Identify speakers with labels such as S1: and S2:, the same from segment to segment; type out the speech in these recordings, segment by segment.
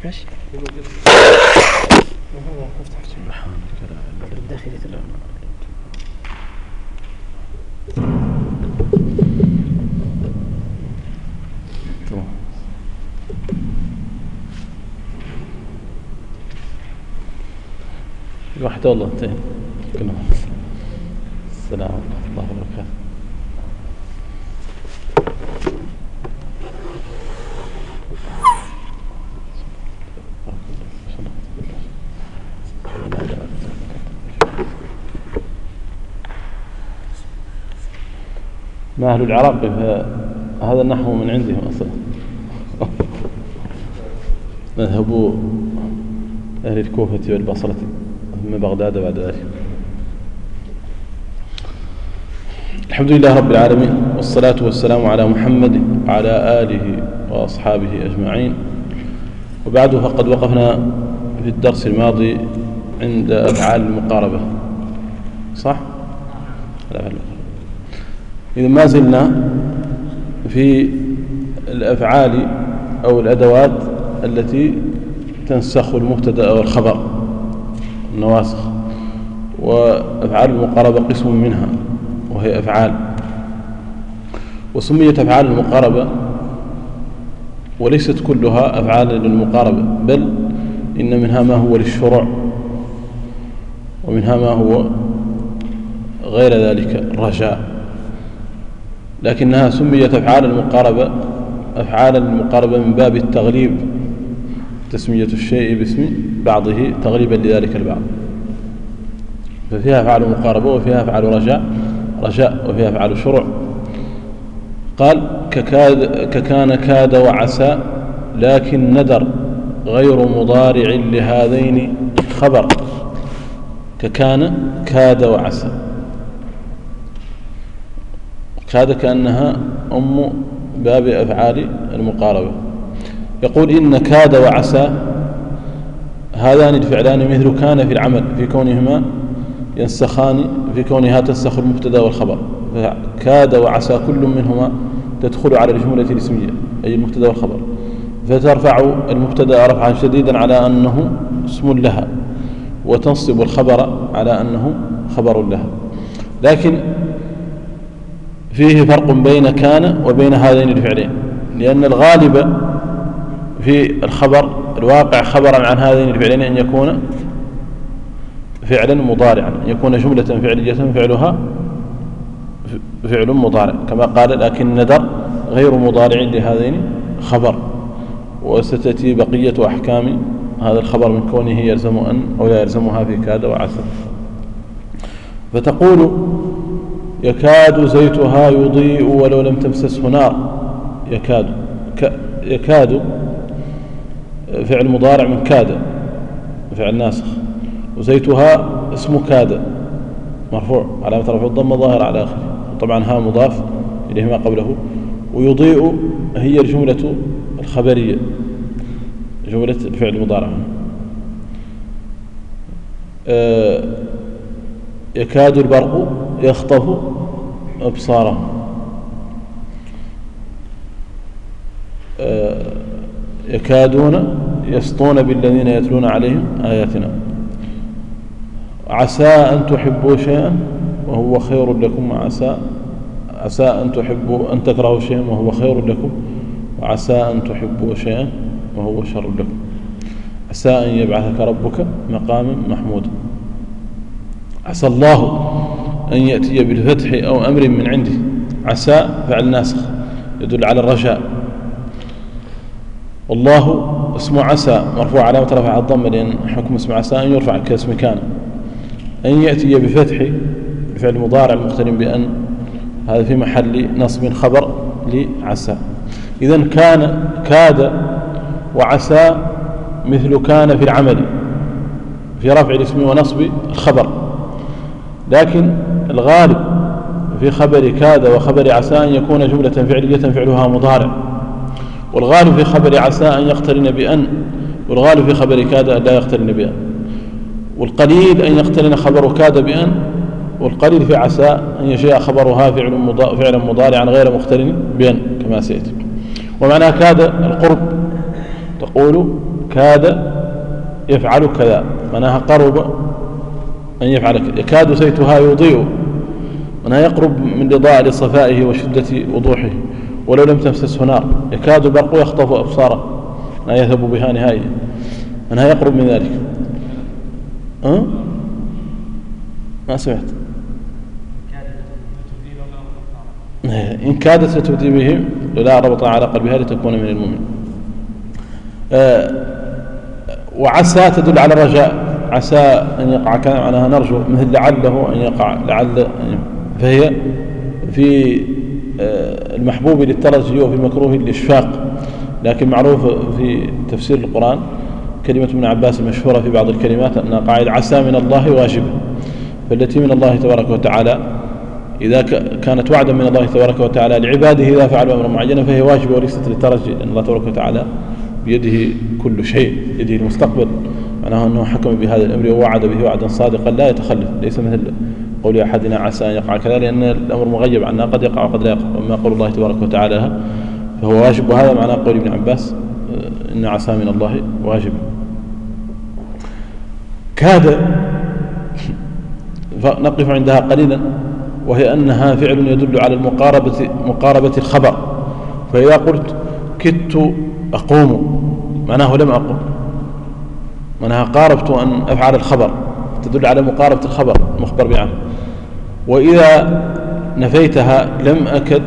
S1: ماشي. الداخلي
S2: واحد والله انتين السلام ورحمة الله وبركاته. ما أهل العراق هذا النحو من عندهم أصلا. مذهب أهل الكوفة والبصرة ثم بغداد بعد ذلك. الحمد لله رب العالمين، والصلاة والسلام على محمد وعلى آله وأصحابه أجمعين، وبعد فقد وقفنا في الدرس الماضي عند أفعال المقاربة، صح؟ إذا ما زلنا في الأفعال أو الأدوات التي تنسخ المبتدأ والخبر، النواسخ. وأفعال المقاربة قسم منها وهي أفعال، وسميت أفعال المقاربة وليست كلها أفعال للمقاربة، بل إن منها ما هو للشروع ومنها ما هو غير ذلك الرجاء، لكنها سميت أفعال المقاربة أفعال المقاربة من باب التغليب، تسمية الشيء باسم بعضه تغليبا لذلك البعض. ففيها أفعال مقاربة وفيها أفعال رجاء وفيها أفعال شروع. قال ككان كاد وعسى، لكن ندر غير مضارع لهذين خبر. ككان كاد وعسى، كاد كأنها أم باب أفعال المقاربة. يقول إن كاد وعسى هذان الفعلان مثل كان في العمل في كونهما ينسخان، في كونها تنسخ المبتدا والخبر. كاد وعسى كل منهما تدخل على الجملة الاسمية أي المبتدا والخبر، فترفع المبتدا رفعا شديدا على أنه اسم لها، وتنصب الخبر على أنه خبر لها. لكن فيه فرق بين كان وبين هذين الفعلين، لأن الغالب في الخبر الواقع خبرا عن هذين الفعلين أن يكون فعلا مضارعا، أن يكون جملة فعلية فعلها فعل مضارع، كما قال لكن ندر غير مضارع لهذين خبر. وستأتي بقية أحكام هذا الخبر من كونه يلزم أن أو لا يلزمها في كاد وعسى. فتقول يكاد زيتها يضيء ولو لم تمسسه نار. يكاد فعل مضارع من كاد، فعل ناسخ، وزيتها اسم كاد مرفوع علامة رفعه الضمة ظاهر على آخره، طبعا ها مضاف إليه ما قبله. ويضيء هي الجملة الخبرية، جملة الفعل المضارع. يكاد البرق يخطف أبصارهم. يكادون يسطون بالذين يتلون عليهم آياتنا. عسى أن تحبوا شيئا وهو خير لكم، عسى أن تحبوا أن تكرهوا شيئا وهو خير لكم، وعسى أن تحبوا شيئا وهو شر لكم. عسى أن يبعثك ربك مقاما محمودا. عسى الله أن يأتي بالفتح أو أمر من عنده. عسى فعل ناسخ يدل على الرجاء. والله اسم عسى مرفوع علامة رفع الضمة، لأن حكم اسم عسى أن يرفع كاسم كان. أن يأتي بفتح بفعل مضارع مقترن بأن، هذا في محل نصب خبر لعسى. إذن كان كاد وعسى مثل كان في العمل في رفع الاسم ونصب الخبر، لكن الغالب في خبر كاد وخبر عسى أن يكون جملة فعلية فعلها مضارع، والغالب في خبر عسى أن يقترن بأن، والغالب في خبر كاد أن لا يقترن بأن، والقليل أن يقترن خبر كاد بأن، والقليل في عسى أن يشيء خبرها فعلا مضارعا غير مقترن بأن كما سيأتي. ومعنى كاد القرب تقول كاد يفعل كذا، معناها قرب أن يفعل كذا. يكاد زيتها يضيء، معناها يقرب من الإضاءة لصفائه وشدة وضوحه ولو لم تمسسه نار. يكاد البرق يخطف أبصاره، لا يذهب بها نهائيا، معناها يقرب من ذلك. ما سمعت. إن كادت لتبدي به لا ربط على قلبها لتكون من المؤمن. وعسى تدل على الرجاء، عسى أن يقع كذا معناها نرجو، مثل لعله أن يقع، لعل، فهي في المحبوب للترجي وفي المكروه للإشفاق. لكن معروف في تفسير القرآن كلمة ابن عباس المشهورة في بعض الكلمات أنها قاعدة عسى من الله واجبة، فالتي من الله تبارك وتعالى إذا كانت وعدا من الله تبارك وتعالى لعباده إذا فعلوا أمرا معينا فهي واجبة وليست للترجي، لأن الله تبارك وتعالى بيده كل شيء، بيده المستقبل، معناه أنه حكم بهذا الأمر ووعد به وعدا صادقا لا يتخلف، ليس مثل قول أحدنا عسى أن يقع كذا، لأن الأمر مغيب عنا، قد يقع وقد لا يقع. وأما قول الله تبارك وتعالى فهو واجب، وهذا معنى قول ابن عباس إن عسى من الله واجب. كاد فنقف عندها قليلا، وهي أنها فعل يدل على مقاربة الخبر. فإذا قلت كدت أقوم معناه لم أقم، معناها قاربت أن أفعل الخبر، تدل على مقاربة الخبر المخبر به عنه. وإذا نفيتها لم أكد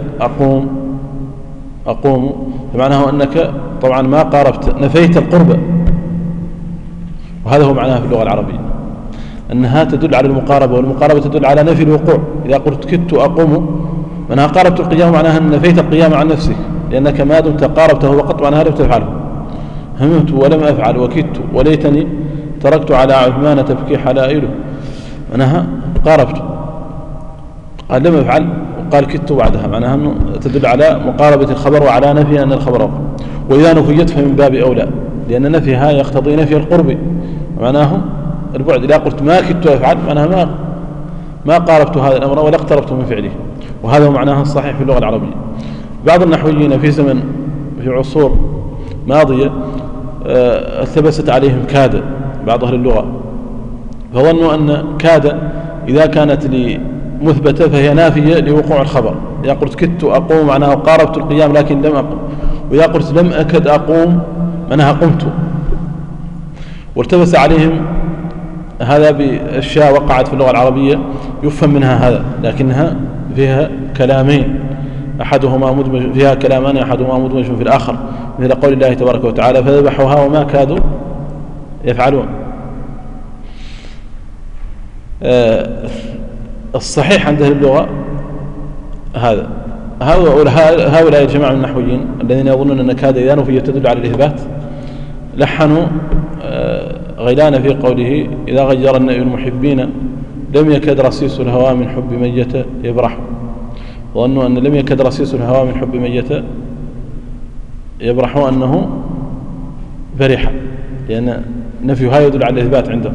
S2: أقوم فمعناه أنك طبعا ما قاربت، نفيت القرب، وهذا هو معناها في اللغة العربية، أنها تدل على المقاربة، والمقاربة تدل على نفي الوقوع. إذا قلت كدت أقوم معناها قاربت القيام، معناها أن نفيت القيام عن نفسك، لأنك ما دمت قاربته وقت معناها لم تفعله. هممت ولم أفعل، وكدت وليتني تركت على عثمان تبكي حلائله، معناها قاربت، قال لم أفعل وقال كدت بعدها، معناها أنه تدل على مقاربة الخبر وعلى نفي أن الخبر وقع. وإذا نفيت فمن باب أولى، لأن نفيها يقتضي نفي القرب، معناه البعد. إذا قلت ما كدت أفعل معناها ما قاربت هذا الأمر ولا اقتربت من فعله، وهذا هو معناها الصحيح في اللغة العربية. بعض النحويين في عصور ماضية التبست عليهم كاد بعض أهل اللغة، فظنوا أن كاد إذا كانت مثبتة فهي نافية لوقوع الخبر. إذا قلت كدت أقوم معناها قاربت القيام لكن لم أقم، وإذا قلت لم أكد أقوم معناها قمت. والتبس عليهم هذا بأشياء وقعت في اللغة العربية يفهم منها هذا، لكنها فيها كلامين أحدهما مدمج، فيها كلامان أحدهما مدمج في الآخر، مثل قول الله تبارك وتعالى فذبحوها وما كادوا يفعلون. الصحيح عند أهل اللغة هؤلاء الجماعة من النحويين الذين يظنون أن كاد إذا نفيت تدل على الإثبات لحنوا غيلان في قوله إذا غير النبي المحبين لم يكد رصيص الهوى من حب ميت يبرح. وظنوا أن لم يكد رصيص الهوى من حب ميت يبرح أنه بريحة، لأن نفيها يدل على الإثبات عندهم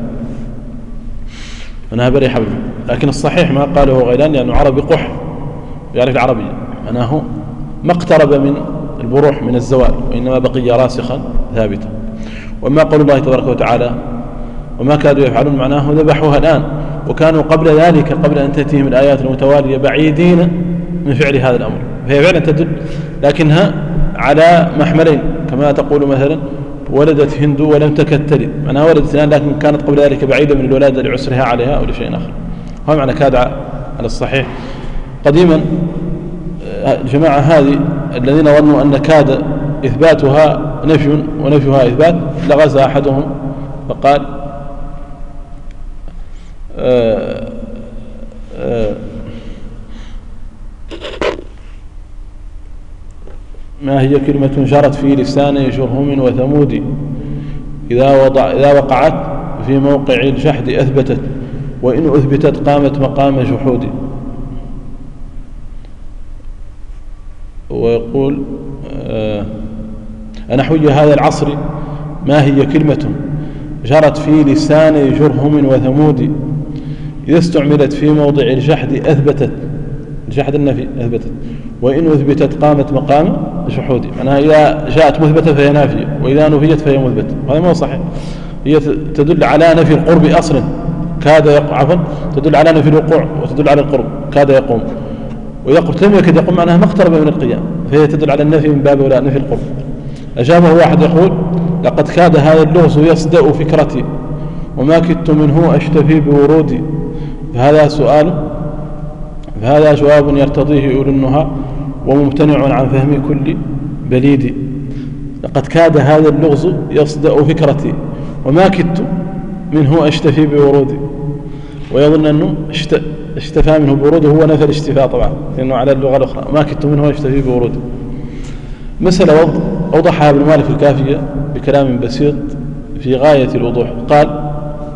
S2: أنها بريحة. لكن الصحيح ما قاله غيلان لأنه عربي قح يعرف العربية، أنه ما اقترب من البروح من الزوال، وإنما بقي راسخا ثابتا. وما قول الله تبارك وتعالى وما كادوا يفعلون معناه ذبحوها الآن، وكانوا قبل ذلك قبل أن تأتيهم الآيات المتوالية بعيدين من فعل هذا الأمر. فهي فعلا تدل لكنها على محملين، كما تقول مثلا ولدت هند ولم تكد تلد، معناها ولدت الآن لكن كانت قبل ذلك بعيدة من الولادة لعسرها عليها أو لشيء آخر. هو معنى كاد على الصحيح. قديما الجماعة هذه الذين ظنوا أن كاد إثباتها نفي ونفيها إثبات لغز أحدهم فقال ما هي كلمة جرت في لسان جرهم وثمود إذا وقعت في موقع الجحد أثبتت وإن أثبتت قامت مقام جحود. ويقول نحوي هذا العصر ما هي كلمة جرت في لسان جرهم وثمود إذا استعملت في موضع الجحد أثبتت، الجحد النفي أثبتت، وإن أثبتت قامت مقام جحودي، معناها إذا جاءت مثبتة فهي نافية، وإذا نفيت فهي مثبتة. هذا ما هو صحيح. هي تدل على نفي القرب أصلا، كاد يقع، عفوا تدل على نفي الوقوع وتدل على القرب، كاد يقوم، وإذا قلت لم يكد يقوم معناها ما اقترب من القيام، فهي تدل على النفي من باب ولا نفي القرب. أجابه واحد يقول: لقد كاد هذا اللغز يصدأ فكرتي وما كدت منه أشتفي بورودي. فهذا جواب يرتضيه أولو النهى وممتنع عن فهم كل بليد. لقد كاد هذا اللغز يصدأ فكرتي وما كدت منه أشتفي بورودي. ويظن أنه اشتفى منه بورود، هو نفى الاشتفاء طبعا لأنه على اللغة الأخرى، ما كدت منه أشتفي بورود. مسألة أوضحها ابن مالك في الكافية بكلام بسيط في غاية الوضوح. قال: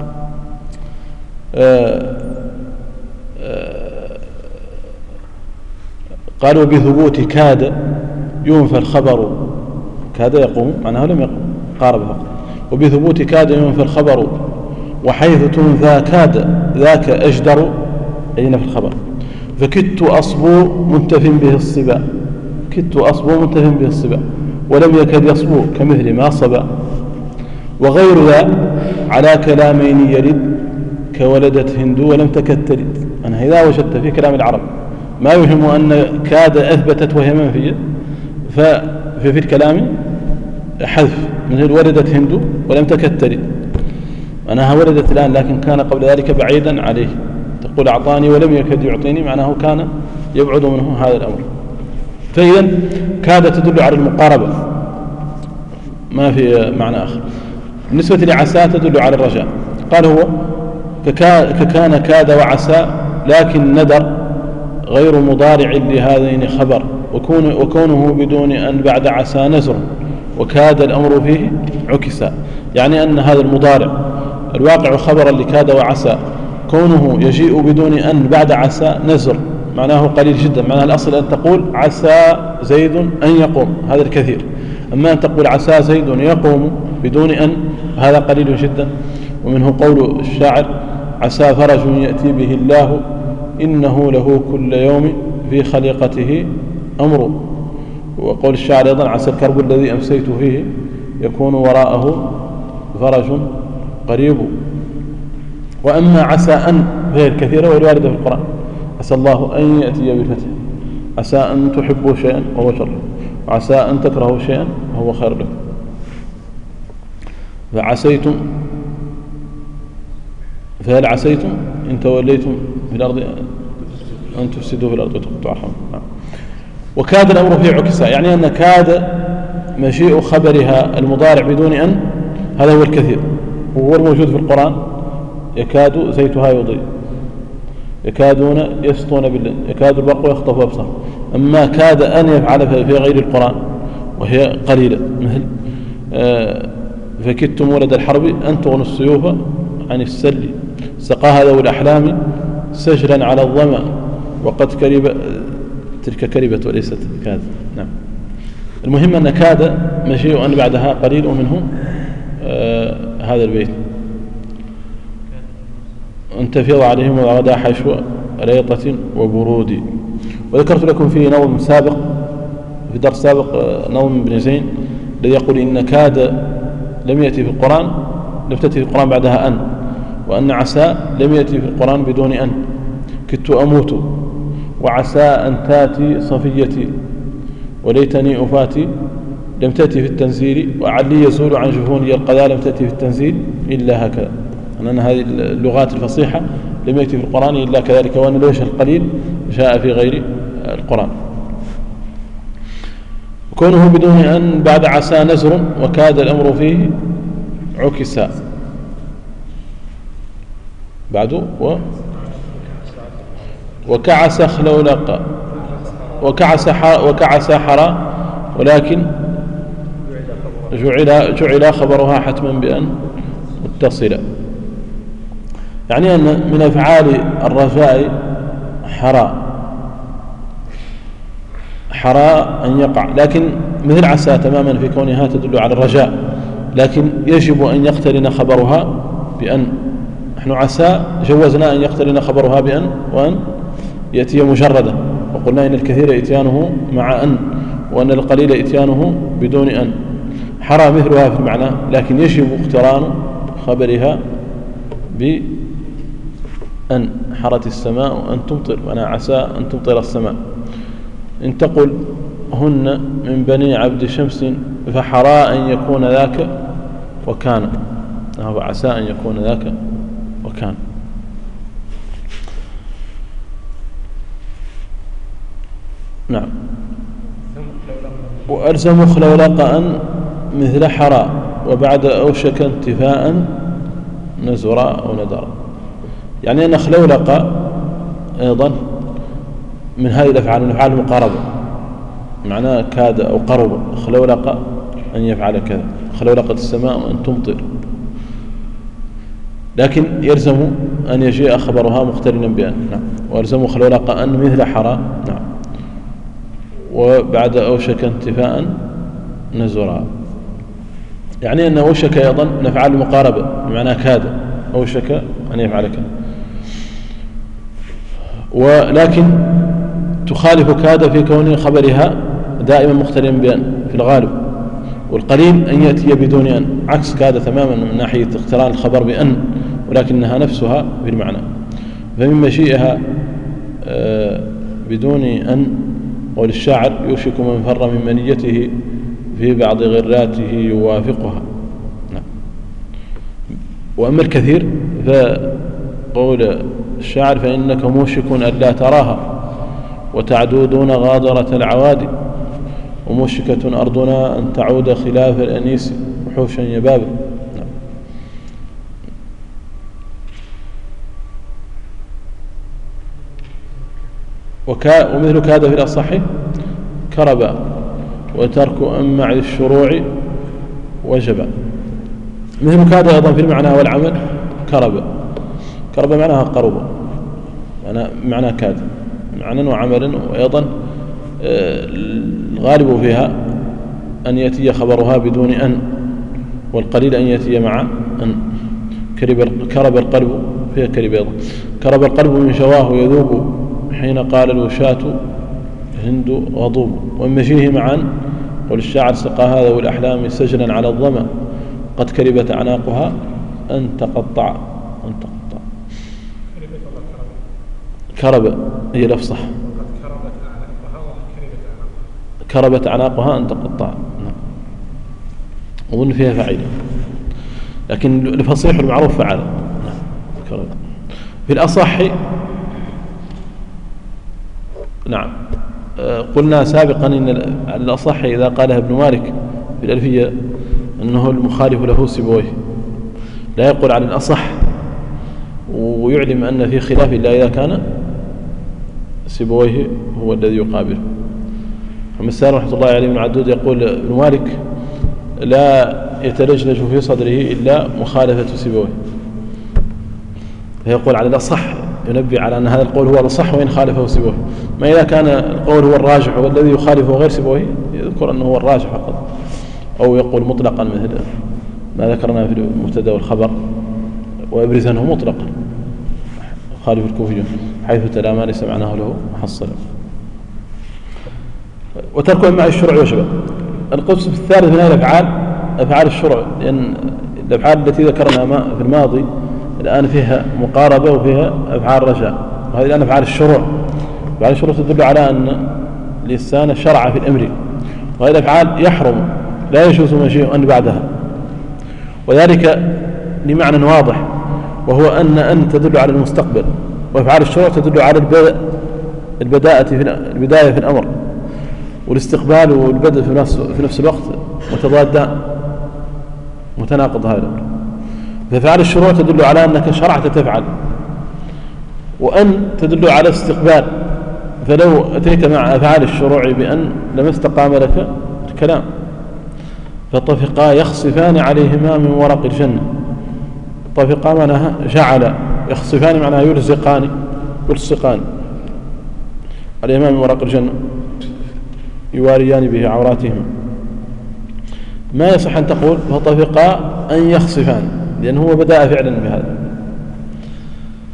S2: قالوا بثبوت كاد ينفى الخبر، كاد يقوم معناه لم يقوم، قارب فقط. وبثبوت كاد ينفى الخبر وحيث تنفى كاد ذاك أجدر، أي نفي الخبر. فكدت أصبو منتف به الصبا، كدت أصبو منتف به الصبا ولم يكد يصبو كمثل ما صبا. وغير ذا على كلامين يرد كولدت هند ولم تكد تلد. أنا إذا وجدت في كلام العرب ما يهم أن كاد أثبتت وهي منفية، ففي الكلام حذف، مثل ولدت هند ولم تكد تلد، معناها ولدت الآن لكن كان قبل ذلك بعيدا عليه. تقول أعطاني ولم يكد يعطيني، معناه كان يبعد منه هذا الأمر. فإذا كاد تدل على المقاربة، ما في معنى آخر. بالنسبة لعسى تدل على الرجاء. قال هو: ككان كاد وعسى لكن ندر غير مضارع لهذين خبر، وكونه بدون أن بعد عسى نزر وكاد الأمر فيه عكسا. يعني أن هذا المضارع الواقع خبرا لكاد وعسى، كونه يجيء بدون أن بعد عسى نزر معناه قليل جدا. معناه الأصل أن تقول عسى زيد أن يقوم، هذا الكثير. أما أن تقول عسى زيد يقوم بدون أن، هذا قليل جدا. ومنه قول الشاعر: عسى فرج يأتي به الله إنه له كل يوم في خليقته أمر. وقول الشاعر أيضا: عسى الكرب الذي أمسيت فيه يكون وراءه فرج قريب. وأما عسى أن فهي الكثيرة والواردة في القرآن: عسى الله أن يأتي بالفتح، عسى أن تحبوا شيئا وهو شر، وعسى أن تكرهوا شيئا وهو خير لكم. فهل عسيتم إن توليتم في الأرض أن تفسدوا في الأرض وتقطعوا أرحامكم. وكاد الأمر فيه عكسا، يعني أن كاد مجيء خبرها المضارع بدون أن، هذا هو الكثير وهو الموجود في القرآن: يكاد زيتها يضيء، يكادون يسطون بالله، يكاد البرق يخطف أبصارهم. أما كاد أن يفعل في غير القرآن وهي قليلة، مثل فكدتم ولد الحرب أن تغنوا السيوف عن السل، سقاها ذو الأحلام سجلا على الظما وقد كرب، تلك كربت وليست كاد. نعم. المهم أن كاد مجيء أن بعدها قليل، ومنه هذا البيت: أن تفيض عليهم الغدا حشو ريطة وبرود. وذكرت لكم في نظم سابق، في درس سابق، نظم ابن زين الذي يقول إن كاد لم يأتي في القرآن، لم تأتي في القرآن بعدها أن، وأن عسى لم يأتي في القرآن بدون أن. كدت أموت وعسى أن تاتي صفيتي وليتني أفاتي لم تأتي في التنزيل، وعلي يزول عن جفوني القذى لم تأتي في التنزيل إلا هكذا. أن هذه اللغات الفصيحة لم يأتي في القرآن إلا كذلك، وأن الوجه القليل جاء في غير القرآن. كونه بدون أن بعد عسى نزر وكاد الأمر فيه عكسا. بعد وكعس خلولق، وكعس حرى، ولكن جعل خبرها حتما بأن متصلا. يعني أن من أفعال الرجاء حرى أن يقع، لكن مثل عسى تماما في كونها تدل على الرجاء، لكن يجب أن يقترن خبرها بأن. نحن عسى جوزنا أن يقترن خبرها بأن، وأن يأتي مجردة، وقلنا إن الكثير إتيانه مع أن، وأن القليل إتيانه بدون أن. حرى مثلها في المعنى، لكن يجب اقتران خبرها بأن. حرت السماء أن تمطر، وأنا عسى أن تمطر السماء. إن تقل هن من بني عبد شمس فحرى أن يكون ذاك وكان، أو عسى أن يكون ذاك وكان. نعم. وألزم خلولق أن مثل حرى، وبعد أوشك انتفاء نزرا أو ندرا. يعني أن خلولق أيضا من هذه الأفعال، من أفعال المقاربة، معناه كاد أو قرب. خلولق أن يفعل كذا، خلولقت السماء أن تمطر، لكن يلزم أن يجيء خبرها مقترنا بأن. نعم. وألزم خلولق أن مثل حرى. نعم. وبعد أوشك انتفاء نزرا، يعني أن أوشك أيضا من أفعال المقاربة، بمعنى كاد أوشك أن يفعل كذا، ولكن تخالف كاد في كون خبرها دائما مقترنا بأن في الغالب، والقليل أن يأتي بدون أن، عكس كاد تماما من ناحية اقتران الخبر بأن، ولكنها نفسها في المعنى. فمن مشيئها بدون أن، وللشاعر يوشك من فر من منيته في بعض غراته يوافقها. نعم. وأما الكثير فقول الشاعر فإنك موشك ألا تراها وتعدو دون غاضرة العوادي، وموشكة أرضنا أن تعود خلاف الأنيس وحوشا يبابا. نعم. ومثل كاد في الأصح كربا، وترك أمع الشروع وجبا. مثل كاد أيضا في المعنى والعمل كربا. كربا معناها قربا، معنى كاد معنى وعملا. وأيضا الغالب فيها أن يأتي خبرها بدون أن، والقليل أن يأتي مع أن. كرب القلب فيها كرب أيضا. كرب القلب من شواه يذوب حين قال الوشاة هند غضوب. ومشيه معا، والشاعر سقى هذا والأحلام سجنا على الظما قد كربت أعناقها أن تقطع. كرب هي الأفصح، كربت أعناقها أن تقطع. أظن فيها فعيلة، لكن الفصيح المعروف فعل. في الأصح نعم قلنا سابقا إن الأصح إذا قالها ابن مالك في الألفية أنه المخالف له سيبويه، لا يقول على الأصح ويعلم أن في خلاف إلا إذا كان سيبويه هو الذي يقابله. ومسار رحمة الله عليه بن عدود يقول ابن مالك لا يتلجلج في صدره إلا مخالفة سيبويه، فيقول على الأصح، ينبه على أن هذا القول هو الأصح وإن خالفه سيبويه. ما إذا كان القول هو الراجح والذي يخالفه غير سيبويه يذكر أنه هو الراجح فقط، أو يقول مطلقا مثل ما ذكرنا في المبتدا والخبر، ويبرز أنه مطلقا خالف الكوفيون حيث تلا ما ليس معناه له محصلا. وترك مع الشرع وشبه. القسم الثالث من الأفعال أفعال الشرع، لأن الأفعال التي ذكرنا في الماضي الآن فيها مقاربة وفيها أفعال رجاء، وهذه الآن أفعال الشروع. أفعال الشروع تدل على أن الإنسان شرع في الأمر، وهذه الأفعال يحرم لا يجوز مشيء بعدها، وذلك لمعنى واضح، وهو أن تدل على المستقبل، وأفعال الشروع تدل على البداية في الأمر، والاستقبال والبدء في نفس الوقت متضادان متناقض هذا الأمر. فأفعال الشروع تدل على أنك شرعت تفعل، وأن تدل على استقبال، فلو أتيت مع أفعال الشروع بأن لما استقام لك الكلام. فطفقا يخصفان عليهما من ورق الجنة. طفقا معناها جعل، يخصفان معناها يلصقان عليهما من ورق الجنة يواريان به عوراتهما. ما يصح أن تقول فطفقا أن يخصفان، لأنه هو بدأ فعلا بهذا.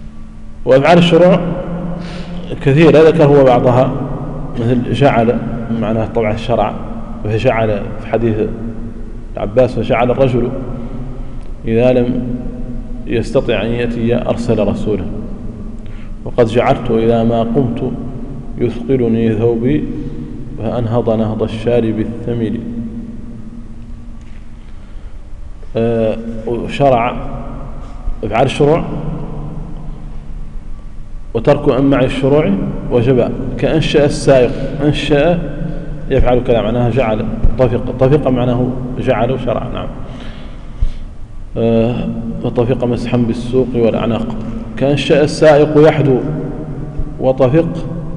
S2: وأفعال الشروع كثيرة ذكر هو بعضها، مثل جعل معناه طبعا الشرع. فجعل في حديث العباس فجعل الرجل إذا لم يستطع أن يأتي أرسل رسوله، وقد جعلت إذا ما قمت يثقلني ثوبي فأنهض نهض الشارب الثمل. شرع افعال الشروع وترك أمع الشروع وجب، كأنشأ السائق، أنشأ يفعل كذا معناها جعل، طفق معناه جعل وشرع. نعم. وطفق مسحا بالسوق والأعناق. كأنشأ السائق يحدو وطفق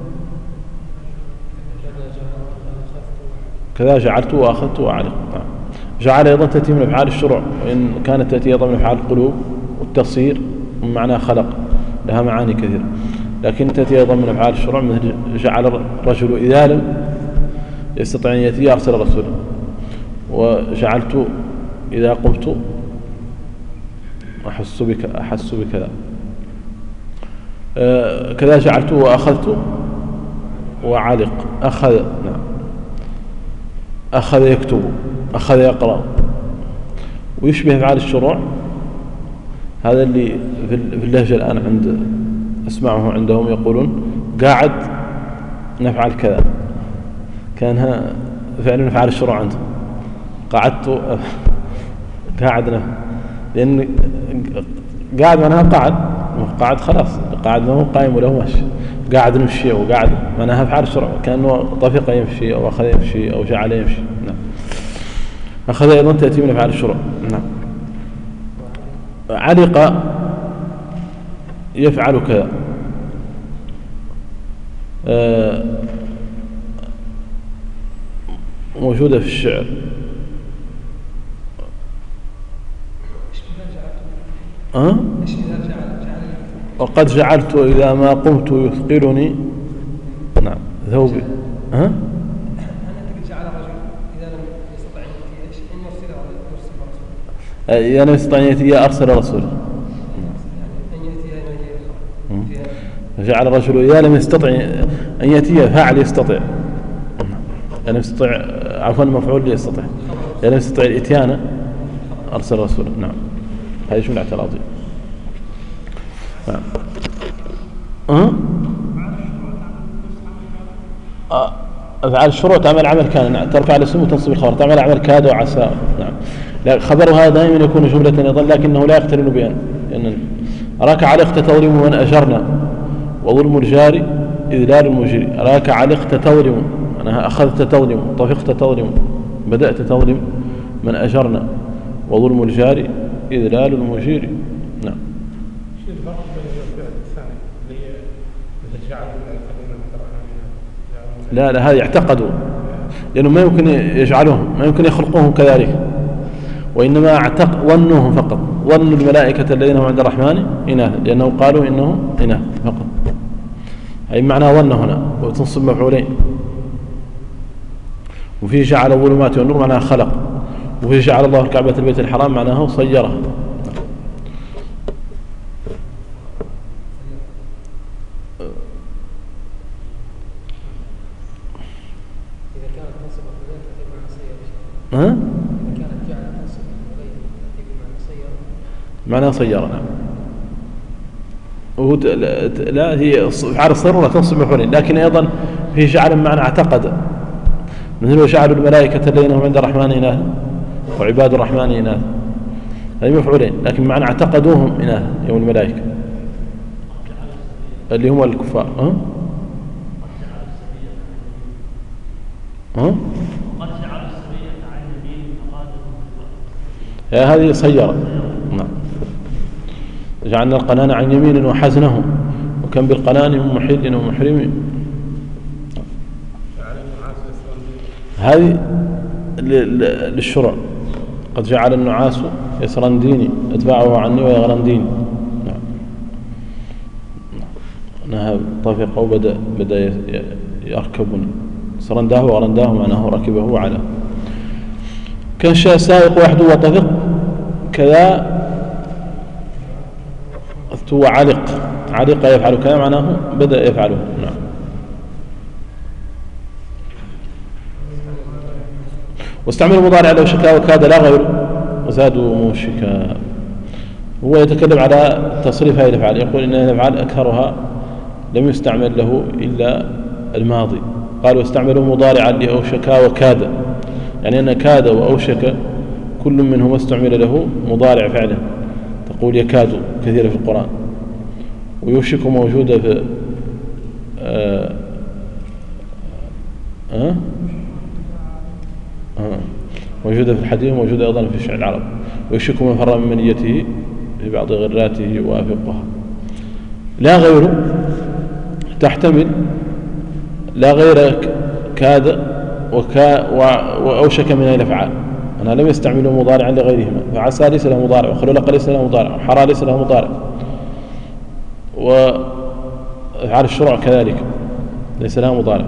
S2: كذا جعلت وأخذت وأعلق. نعم. جعل أيضا تأتي من أفعال الشروع، وإن كانت تأتي أيضا من أفعال القلوب والتصير ومعنى خلق، لها معاني كثيرة، لكن تأتي أيضا من أفعال الشروع مثل جعل الرجل إذا لم يستطيع أن يأتي أرسل رسوله، وجعلت إذا قمت أحس بكذا. كذا جعلت وأخذت وعلق. أخذ، نعم، أخذ يكتب، أخذ يقرأ، ويشبه أفعال الشروع. هذا اللي في اللهجة الآن عند أسمعه عندهم يقولون قاعد نفعل كذا، كانها فعل من أفعال الشروع عندهم. قعدت قاعد لأن قاعد معناها قاعد خلاص، قاعد ما هو قائم ولا هو ماشي، قاعد نمشي أو قاعد معناها أفعال الشروع، كأنه طفق يمشي أو أخذ يمشي أو جعل يمشي. نعم. أخذ أيضا تأتي من أفعال الشروع. نعم. علق يفعل كذا. موجودة في الشعر. وقد جعلت إذا ما قمت يثقلني، نعم، ثوبي. إذا لم يستطع أن يأتي أرسل رسوله. جعل الرجل إذا لم يستطع أن يأتي فاعل يستطيع، يعني يستطيع، عفوا مفعول يستطيع، يعني يستطيع الإتيان أرسل رسوله. نعم. هذه جملة اعتراضية. نعم. أفعال الشروع تعمل عمل كان، ترفع الاسم وتنصب الخبر، تعمل عمل كاد وعسى. نعم. خبرها دائما يكون جملة أيضا، لكنه لا يقترن بأن، لأن أراك علقت تظلم من أجرنا وظلم الجار إذلال المجري. أراك علقت تظلم، أنا أخذت تظلم، طفقت تظلم، بدأت تظلم من أجرنا وظلم الجار إذلال المجير. نعم. لا هذا يعتقدوا، لأنه ما يمكن يجعلوهم، ما يمكن يخلقوهم كذلك، وإنما ظنوهم فقط، ظن الملائكة الذين هم عند الرحمن إناثا، لأنه قالوا إنهم إناث فقط، أي معنى ظن هنا، وتنصب مفعولين. وفيه جعل الظلمات والنور معناها خلق، وفيه جعل الله الكعبة البيت الحرام معناه صيره. معناها صيرة. نعم. لا هي فعل الصيرورة تنصب مفعولين، لكن أيضا في جعل معنى اعتقد، مثل جعلوا الملائكة الذين هم عند الرحمن إناثا وعباد الرحمن إناثا، هذه مفعولين، لكن معنى اعتقدوهم إناثا يوم الملائكة اللي هم الكفار. هذه صيرة. نعم. جعلنا القنان عن يمين وحزنهم وكم بالقنان من محل ومحرم. هذه للشرع. قد جعل النعاس يسرنديني أتباعه عني ويغرنديني. نعم. نهى طفق وبدأ يركبني، سرنداه وغرنداه معناه ركبه على. كان سائق وحده وطفق كذا. علق يفعل كذا معناه بدأ يفعله. نعم. واستعمل المضارع لو شكا وكاد لا غيره وزادوا موشكا. هو يتكلم على تصريف هذه الأفعال، يقول إن الأفعال أكثرها لم يستعمل له إلا الماضي. قال واستعملوا مضارعا لأوشكا وكاد، يعني أن كاد وأوشك كل منهما استعمل له مضارع فعلا. تقول يكاد كثيرة في القرآن، ويوشك موجودة في موجودة في الحديث، وموجودة أيضا في شعر العرب. ويوشك من فر من منيته في بعض غراته يوافقها. لا غير تحتمل لا غير كاد وأوشك من الأفعال، أنا لم يستعملوا مضارعا لغيرهما، فعسى ليس له مضارع، وخلق ليس له مضارع، وحرى ليس له مضارع، وأفعال الشرع كذلك ليس لها مضارع.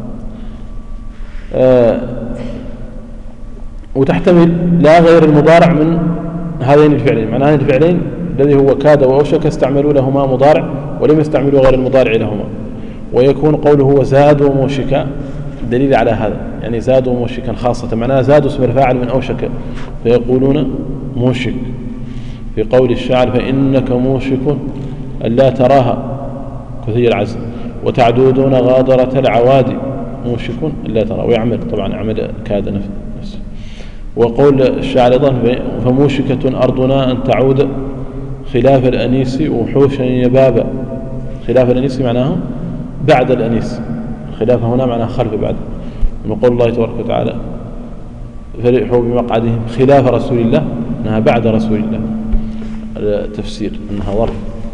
S2: وتحتمل لا غير المضارع من هذين الفعلين، معنى هذين الفعلين الذي هو كاد وأوشك استعملوا لهما مضارع ولم يستعملوا غير المضارع لهما. ويكون قوله وزادوا موشكا دليل على هذا، يعني زادوا موشكا خاصة، معناها زادوا اسم الفاعل من أوشك فيقولون موشك. في قول الشاعر فإنك موشك ألا تراها كثير العزم وتعدودون غاضرة العوادي، موشك ألا تراها، ويعمل طبعا عمل كاد نفسه. وقول الشاعر أيضا فموشكة أرضنا أن تعود خلاف الأنيس وحوشا يبابا. خلاف الأنيس معناه بعد الأنيس، الخلاف هنا معناه خلف بعد. ونقول الله تبارك وتعالى فرحوا بمقعدهم خلاف رسول الله، أنها بعد رسول الله، التفسير أنها ظرف.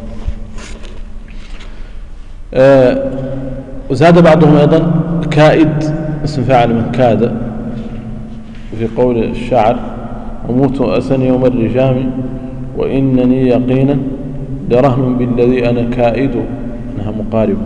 S2: وزاد بعضهم أيضا كائد اسم فاعل من كاد، في قول الشاعر أموت أسن يوم الرجام وإنني يقينا لرهن بالذي أنا كائد، أنها مقارب.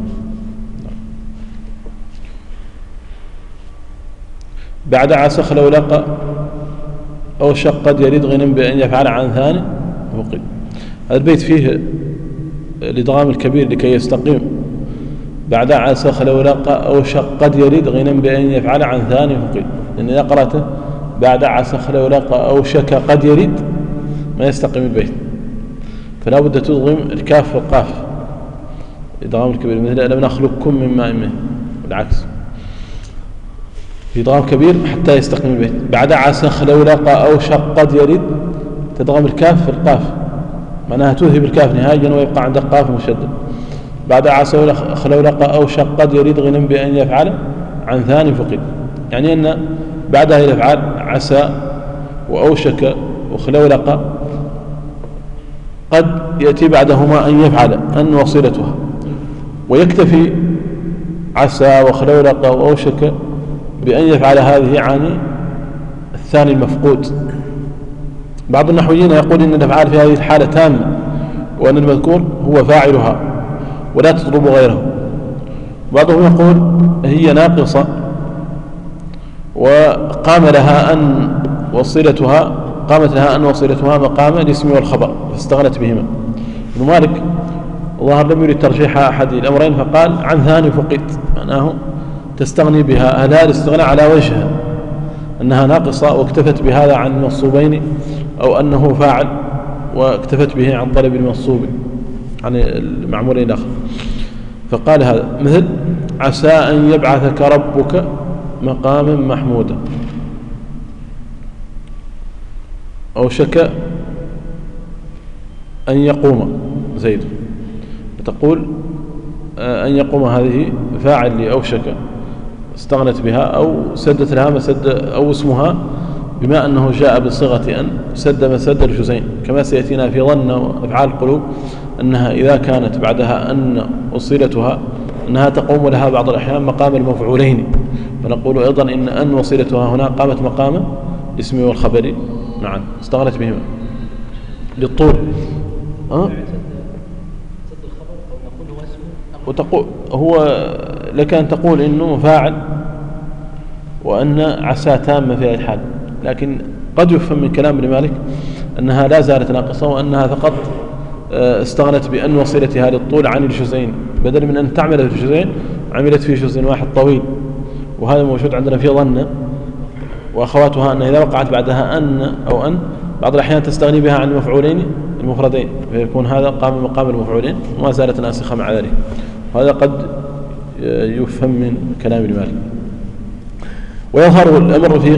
S2: بعد عسخ لو لقى أو شق قد يريد غنى بأن يفعل عن ثاني فقد. هذا البيت فيه الإدغام الكبير لكي يستقيم. بعد عسخ لو لقى أو شق قد يريد غنى بأن يفعل عن ثاني فقد، لأن إذا قرأته بعد عسخ لو لقى أو شك قد يريد ما يستقيم البيت، فلا بد تدغم الكاف والقاف إدغام الكبير، مثل ألم نخلقكم من ماء مهين، والعكس في إدغام كبير حتى يستقيم البيت. بعد عسخ لو لقى أو شق قد يريد تدغم الكاف في القاف، معناها تذهب الكاف نهائيا ويبقى عند القاف مشدد. بعد عسخ لو لقى أو شق قد يريد غنم بأن يفعل عن ثاني فقد، يعني أن بعد هذه الأفعال عسى وأوشك وخلولق قد يأتي بعدهما أن يفعل أن وصلتها، ويكتفي عسى وخلولق وأوشك بأن يفعل هذه عن الثاني المفقود. بعض النحويين يقول إن الأفعال في هذه الحالة تامة، وأن المذكور هو فاعلها ولا تطلب غيره. بعضهم يقول هي ناقصة وقام لها أن وصلتها، قامت لها أن وصلتها مقام الاسم والخبر فاستغنت بهما. ابن مالك ظهر لم يريد ترجيح أحد الأمرين فقال عن ثاني فقد، معناه تستغني بها. هل هذا الاستغناء على وجهها أنها ناقصة واكتفت بهذا عن المنصوبين، أو أنه فاعل واكتفت به عن طلب المنصوب عن المعمولين الآخر؟ فقال هذا مثل عسى أن يبعثك ربك مقاما محمودا، أو شك أن يقوم زيد، تقول أن يقوم هذه فاعل لأوشك استغنت بها أو سدت لها مسد، أو اسمها بما أنه جاء بصيغة أن سد مسد الجزئين، كما سيأتينا في ظن وأفعال القلوب أنها إذا كانت بعدها أن وصلتها أنها تقوم لها بعض الأحيان مقام المفعولين، فنقول أيضا إن أن وصلتها هنا قامت مقام الاسم والخبر معا استغنت بهما للطول. وتقول هو لك أن تقول إنه فاعل وأن عسى تامة في هذه الحال، لكن قد يفهم من كلام ابن مالك أنها لا زالت ناقصة، وأنها فقط استغنت بأن وصلتها للطول عن الجزئين، بدل من أن تعمل في الجزئين عملت في جزء واحد طويل. وهذا موجود عندنا في ظن وأخواتها أن إذا وقعت بعدها أن أو أن بعض الأحيان تستغني بها عن المفعولين المفردين، فيكون هذا قام مقام المفعولين وما زالت ناسخة مع ذلك. وهذا قد يفهم من كلام ابن مالك. ويظهر الأمر في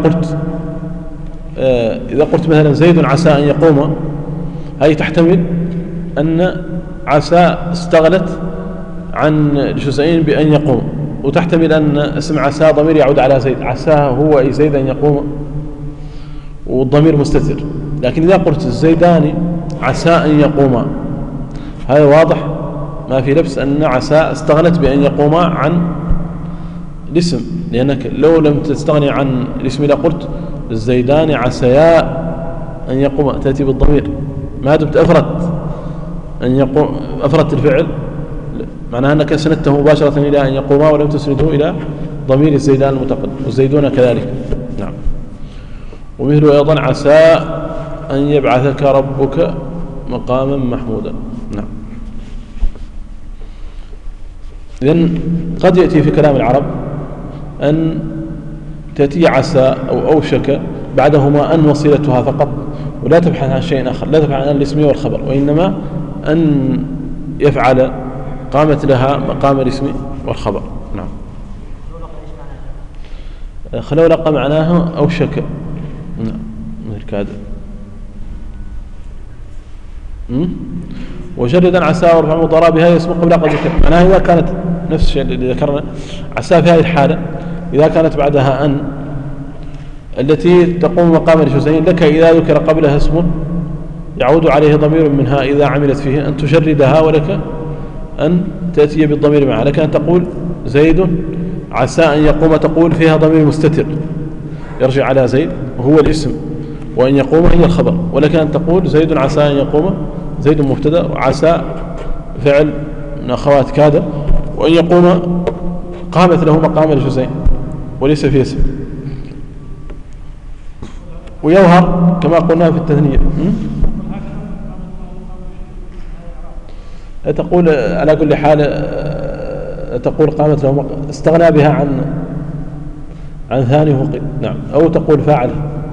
S2: إذا قلت مثلا زيد عسى أن يقوم، هذه تحتمل أن عسى استغلت عن الجزئين بأن يقوم، وتحتمل أن اسم عسى ضمير يعود على زيد، عسى هو أي زيد أن يقوم والضمير مستتر. لكن إذا قلت الزيدان عسى أن يقوما، هذا واضح ما في لبس أن عسى استغنت بأن يقوما عن الاسم، لأنك لو لم تستغني عن الاسم لقلت الزيدان عسيا أن يقوما، تأتي بالضمير. ما دمت أفردت الفعل معناها أنك أسندته مباشرة إلى أن يقوما ولم تسنده إلى ضمير الزيدان المتقدم، والزيدون كذلك. نعم. ومثل أيضا عسى أن يبعثك ربك مقاما محمودا. نعم. إذن قد يأتي في كلام العرب أن تأتي عسى أو أوشك بعدهما أن وصلتها فقط، ولا تبحث عن شيء آخر، لا تبحث عن الاسم والخبر، وإنما أن يفعل قامت لها مقام الاسم والخبر. نعم. خلو لقى معناها أوشك. نعم. مثل كذا. وجردا عسى ورفع مضارع بها اسم قبل قد ذكر، معناها إذا كانت نفس الشيء اللي ذكرنا عسى في هذه الحالة، إذا كانت بعدها أن التي تقوم مقام الجزئين، لك إذا ذكر قبلها اسم يعود عليه ضمير منها إذا عملت فيه أن تجردها، ولك أن تأتي بالضمير معها. لك أن تقول زيد عسى أن يقوم، تقول فيها ضمير مستتر يرجع على زيد وهو الاسم، وأن يقوم هي الخبر. ولك أن تقول زيد عسى أن يقوم، زيد مبتدأ وعسى فعل من أخوات كاد، وأن يقوم قامت له مقام الجزئين وليس في اسم. ويظهر كما قلنا في التثنية، تقول على كل حال تقول قامت له استغنى بها عن ثاني وقيل. نعم. أو تقول فاعل.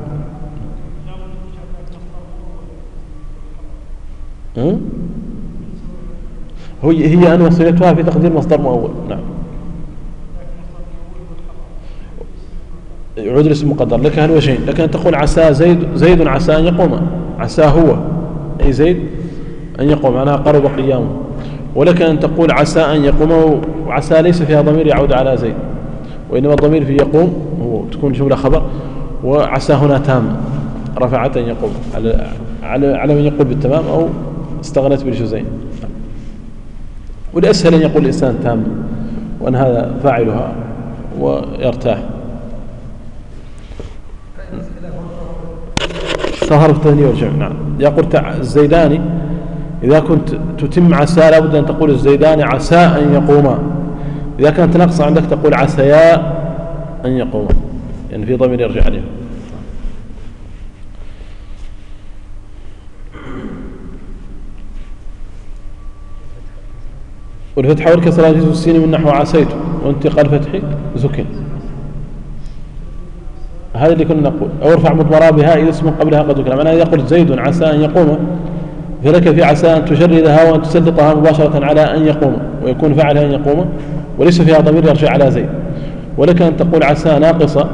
S2: هي أن وصلتها في تقدير مصدر مؤول. نعم. يعود الاسم مقدر. لك هالوجهين، لك أن تقول عسى زيد عسى أن يقوم، عسى هو أي زيد أن يقوم معناها قرب قيامه. ولك أن تقول عسى أن يقوم، وعسى ليس فيها ضمير يعود على زيد، وإنما الضمير في يقوم هو تكون جملة خبر، وعسى هنا تام رفعت أن يقوم على من يقول بالتمام أو استغنت بالجزئين. والأسهل أن يقول الإنسان تام وأن هذا فاعلها ويرتاح. ظهر في التثنية والجمع. نعم. يقول الزيداني إذا كنت تتم عسى لابد أن تقول الزيدان عسى أن يقوما، إذا كانت نقص عندك تقول عسيا أن يقوما، يعني في ضمير يرجع عليه. والفتح والكسر يجوز السين من نحو عسيت، وانتقال فتحي زكن. هذا اللي كنا نقول. أو ارفع مضمرا بها إذا اسم قبلها قد ذكر، معناها يقول زيد عسى أن يقوم، فلك في عسى أن تجردها وأن تسلطها مباشرة على أن يقوم، ويكون فعلها أن يقوم وليس فيها ضمير يرجع على زيد. ولك أن تقول عسى ناقصة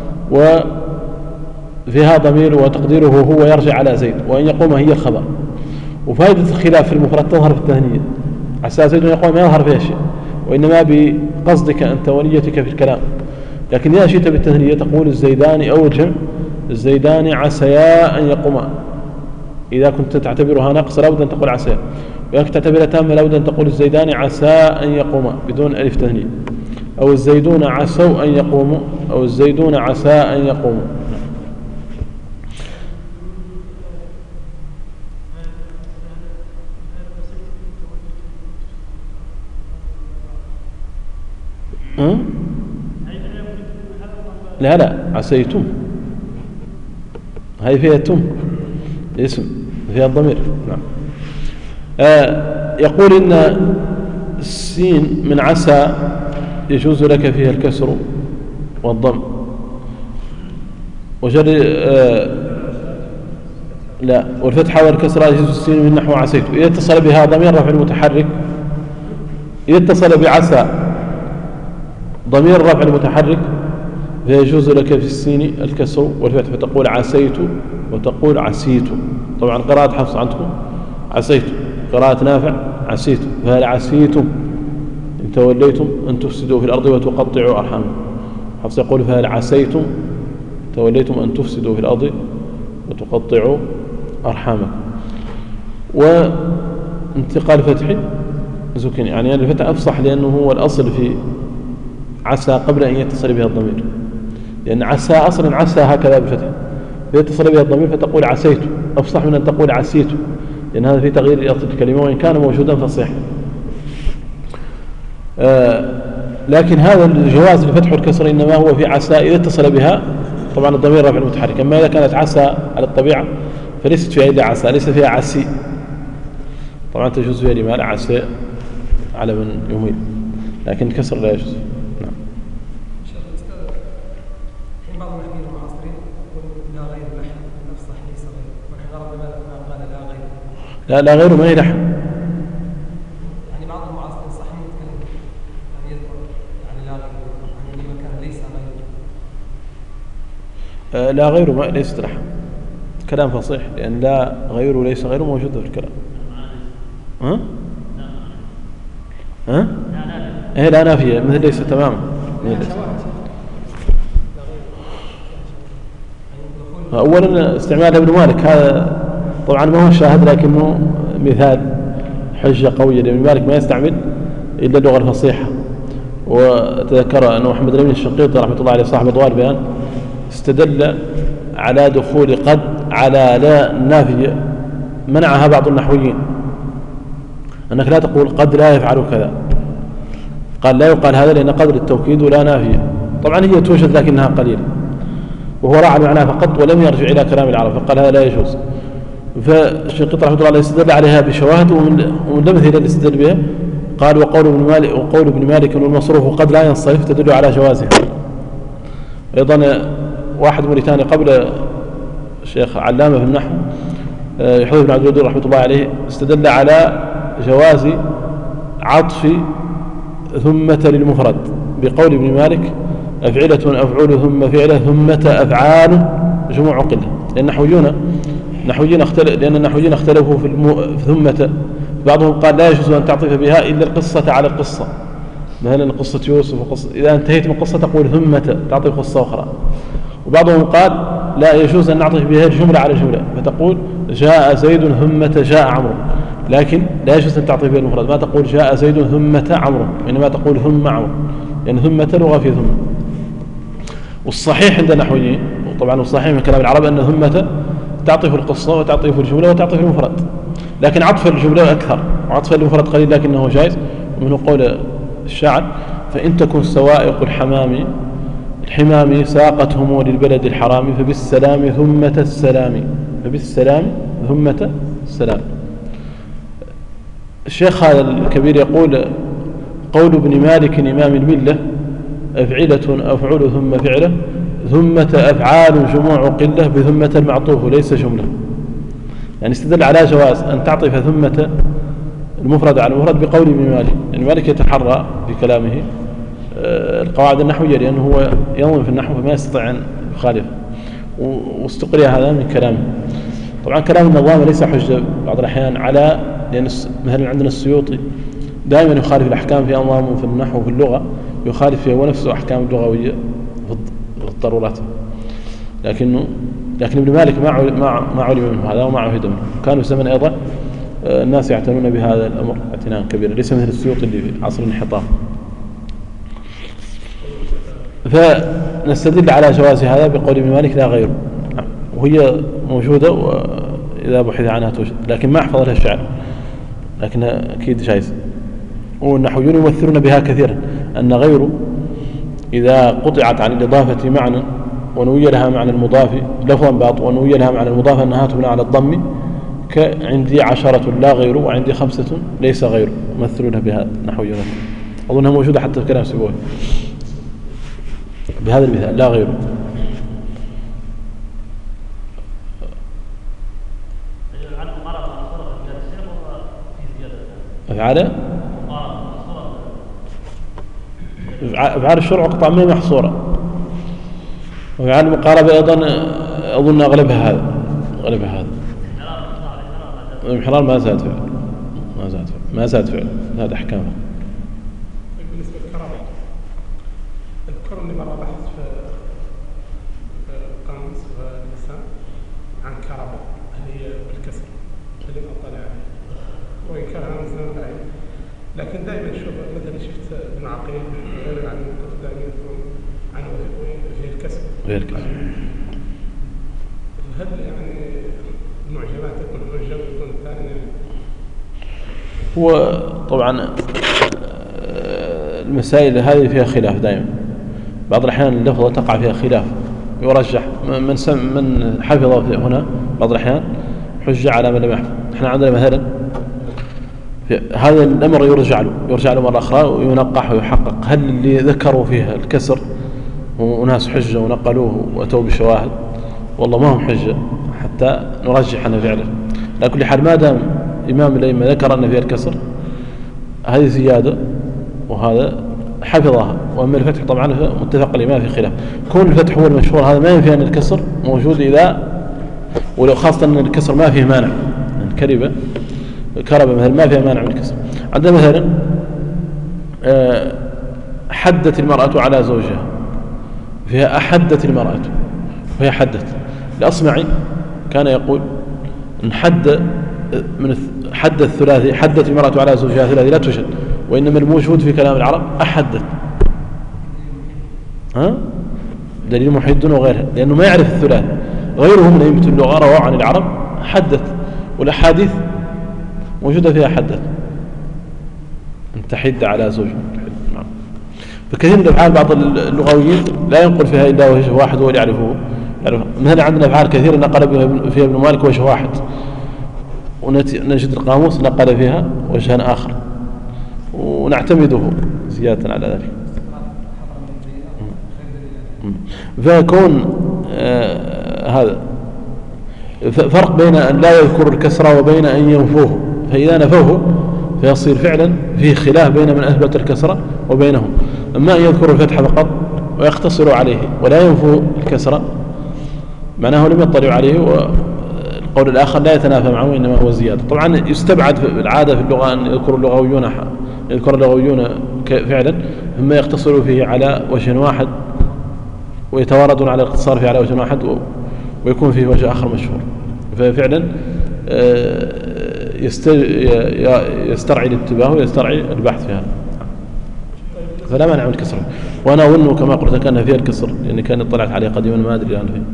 S2: وفيها ضمير وتقديره هو يرجع على زيد، وأن يقوم هي الخبر. وفائدة الخلاف في المفرد تظهر في التثنية. عسى زيد يقوم ما يظهر فيها شيء، وإنما بقصدك أنت ونيتك في الكلام. لكن إذا شئت بالتثنية تقول الزيدان أو الجمع الزيدان عسيا أن يقوما. إذا كنت تعتبرها ناقصة لابد أن تقول عسى، وإذا كنت تعتبرها تامة لابد أن تقول الزيدان عسى أن يقوما بدون ألف تثنية، أو الزيدون عسوا أن يقوموا، أو الزيدون عسى أن يقوموا. لا عسيتم، هاي فيها تم اسم فيها الضمير. نعم. يقول إن السين من عسى يجوز لك فيها الكسر والضم، وجر لا، والفتحة والكسرة يجوز السين من نحو عسيت. إذا اتصل بها ضمير رفع المتحرك، إذا اتصل بعسى ضمير رفع المتحرك فيجوز لك في السين الكسر والفتح، فتقول عسيت وتقول عسيت. طبعا قراءة حفص عندكم عسيت، قراءة نافع عسيت. فهل عسيتم إن توليتم أن تفسدوا في الأرض وتقطعوا أرحامكم؟ حفص يقول فهل عسيتم توليتم أن تفسدوا في الأرض وتقطعوا أرحامكم. وانتقال فتح زكين، يعني الفتح أفصح لأنه هو الأصل في عسى قبل أن يتصل بها الضمير، لأن عسى أصلا عسى هكذا بفتح، إذا اتصل بها الضمير فتقول عسيت أفصح من أن تقول عسيت، لأن هذا في تغيير أصل الكلمة وإن كان موجودا فصيح. لكن هذا الجواز الفتح والكسر إنما هو في عسى إذا اتصل بها طبعا الضمير رفع المتحرك. أما إذا كانت عسى على الطبيعة فليست فيها إلا عسى، ليس فيها عسي. طبعا تجوز فيها الإمالة عسى على من يميل، لكن الكسر لا يجوز. نعم.
S1: بعض المحامين المعاصرين يقولون لا غير لحن الأفصح ليس غير، ونحن ضربنا ما قال لا غير.
S2: لا غير ما هي لحن.
S1: يعني بعض المعاصرين صحيح يتكلم يعني يذكر يعني لا غير، يعني مكان ليس غير.
S2: لا غير ما ليست لحن، كلام فصيح، لأن لا غير وليس غير موجودة في الكلام. ها؟ ها؟ إيه لا نافية مثل ليس تماما. أولا استعمال ابن مالك هذا طبعا ما هو شاهد، لكنه مثال حجة قوية، لأن ابن مالك ما يستعمل إلا اللغة الفصيحة. وتذكر أن محمد الأمين الشنقيطي رحمة الله عليه صاحب أضواء البيان استدل على دخول قد على لا نافية منعها بعض النحويين، أنك لا تقول قد لا يفعل كذا، قال لا يقال هذا لأن قدر التوكيد ولا نافية. طبعا هي توجد لكنها قليلة، وهو راعى معناها فقط ولم يرجع إلى كلام العرب، فقال هذا لا يجوز. فالشنقيطي رحمه الله عليه استدل عليها بشواهد، ومن الأمثلة اللي استدل بها قال وقول ابن مالك والمصروف قد لا ينصرف تدل على جوازها. أيضا واحد موريتاني قبل الشيخ علامة في النحو يحيى بن عبد الودود رحمه الله عليه استدل على جواز عطف ثمة للمفرد بقول ابن مالك أفعلة أفعول ثم فعلة ثمة أفعال جموع قلة، لأن النحويين اختلفوا في ثمة. بعضهم قال لا يجوز أن تعطف بها إلا القصة على القصة، مثلا قصة يوسف وقصة، إذا انتهيت من قصة تقول ثمة تعطف قصة أخرى. وبعضهم قال لا يجوز أن نعطف بها الجملة على الجملة، فتقول جاء زيد ثمة جاء عمرو، لكن لا يجوز أن تعطف بها المفرد، ما تقول جاء زيد ثمة عمرو، إنما تقول ثم عمرو، لأن ثمة لغة في ثم. والصحيح عند النحويين، وطبعا الصحيح من كلام العرب أن ثمة تعطف القصة وتعطف الجملة وتعطف المفرد، لكن عطف الجملة أكثر وعطف المفرد قليل، لكنه جائز. ومنه قول الشاعر فإن تكن سوائق الحمام ساقتهم للبلد الحرام فبالسلام ثمة السلام، فبالسلام ثمة السلام. الشيخ هذا الكبير يقول قول ابن مالك إمام الملة أفعلة أفعل ثم فعلة ثمة أفعال جموع قلة بثمة المعطوف ليس جملة، يعني استدل على جواز أن تعطف ثمة المفرد على المفرد بقول ابن مالك. يعني مالك يتحرى في كلامه القواعد النحوية، لأنه هو ينظم في النحو فما يستطيع أن يخالف، واستقري هذا من كلامه. طبعا كلام النظام ليس حجة بعض الأحيان على، لأن مثلا عندنا السيوطي دائما يخالف الأحكام في أنظامه في النحو وفي اللغة، يخالف فيها ونفسه أحكام اللغوية في الضرورات، لكن ابن مالك ما علم منه هذا وما عهد منه. كانوا في زمن أيضا الناس يعتنون بهذا الأمر اعتناء كبيرا، ليس مثل السيوطي اللي في عصر الانحطاط. فنستدل على جواز هذا بقول ابن مالك لا غيره، وهي موجودة وإذا بحث عنها توجد، لكن ما أحفظ لها الشعر، لكنها أكيد جائز. والنحويون يمثلون بها كثيرا، أن غيره إذا قطعت عن الإضافة معنى ونوي لها معنى المضاف لفظا باط ونوي لها معنى المضاف أنها تبنى على الضم، كعندي 10 لا غير وعندي 5 ليس غير، يمثلونها بها النحويون. أظنها موجودة حتى في كلام سيبويه بهذا المثال لا غير. أفعال الشرع قطع ما محصورة، وأفعال المقاربة أيضا أظن أغلبها هذا الانحلال ما زاد فعل هذا أحكامه.
S3: بالنسبة للكرامة اذكرني مرة بحث في قاموس اللسان عن كرامة هل هي بالكسر اللي أطلع عليه، وإن كان هذا مثلا بعيد، لكن دائما شوف مثلا شفت ابن عقيل غير عن الكتب دائما يذكرون عنه في الكسر
S2: غير كسر.
S3: هل يعني المعجمات تكون معجم يكون الثاني؟
S2: هو طبعا المسائل هذه فيها خلاف دائما، بعض الأحيان اللفظة تقع فيها خلاف يرجح من حفظ هنا بعض الأحيان حجة على من لم يحفظ. احنا عندنا مثلا هذا الأمر يرجع له مرة أخرى وينقح ويحقق هل اللي ذكروا فيها الكسر وناس حجة ونقلوه وأتوا بشواهد، والله ما هم حجة حتى نرجح أنه فعلا. على كل حال ما دام إمام الأئمة ذكر أن فيها الكسر هذه زيادة وهذا حفظها. وأما الفتح طبعا متفق الإمام في خلاف. كون الفتح هو المشهور هذا ما ينفي أن الكسر موجود ولو خاصة أن الكسر ما فيه مانع، كربة مثلا ما فيها مانع من الكسر. عندنا مثلا حدت المرأة على زوجها، فيها أحدت المرأة وهي حدت. الأصمعي كان يقول إن حد الثلاثي حدت المرأة على زوجها ثلاثي لا تشد، وإنما الموجود في كلام العرب أحدت. دليل محد وغيرها، لأنه ما يعرف الثلاثي. غيرهم من أئمة اللغة رواه عن العرب حدت، والأحاديث موجودة فيها حدت أن تحد على زوجها. فكثير من الأفعال بعض اللغويين لا ينقل فيها إلا وجه واحد هو اللي يعرفه. مثلا عندنا أفعال كثيرة نقل فيها ابن مالك وجه واحد، ونجد القاموس نقل فيها وجها آخر ونعتمده زيادة على ذلك. فيكون هذا فرق بين أن لا يذكر الكسرة وبين أن ينفوه، فإذا نفوه فيصير فعلا فيه خلاف بين من أثبت الكسرة وبينهم. أما أن يذكر الفتح فقط ويقتصر عليه ولا ينفو الكسرة معناه لم يطلع عليه، والقول الآخر لا يتنافى معه وإنما هو زيادة. طبعا يستبعد في العادة في اللغة أن يذكر اللغويون فعلا ثم يقتصروا فيه على وجه واحد ويتواردون على الاقتصار فيه على وجه واحد ويكون فيه وجه آخر مشهور، ففعلا يسترعي الانتباه ويسترعي البحث في هذا، فلا مانع من الكسر. وأنا أظن كما قلت كان فيها الكسر لأن كان اطلعت عليه قديما ما أدري الآن فيه.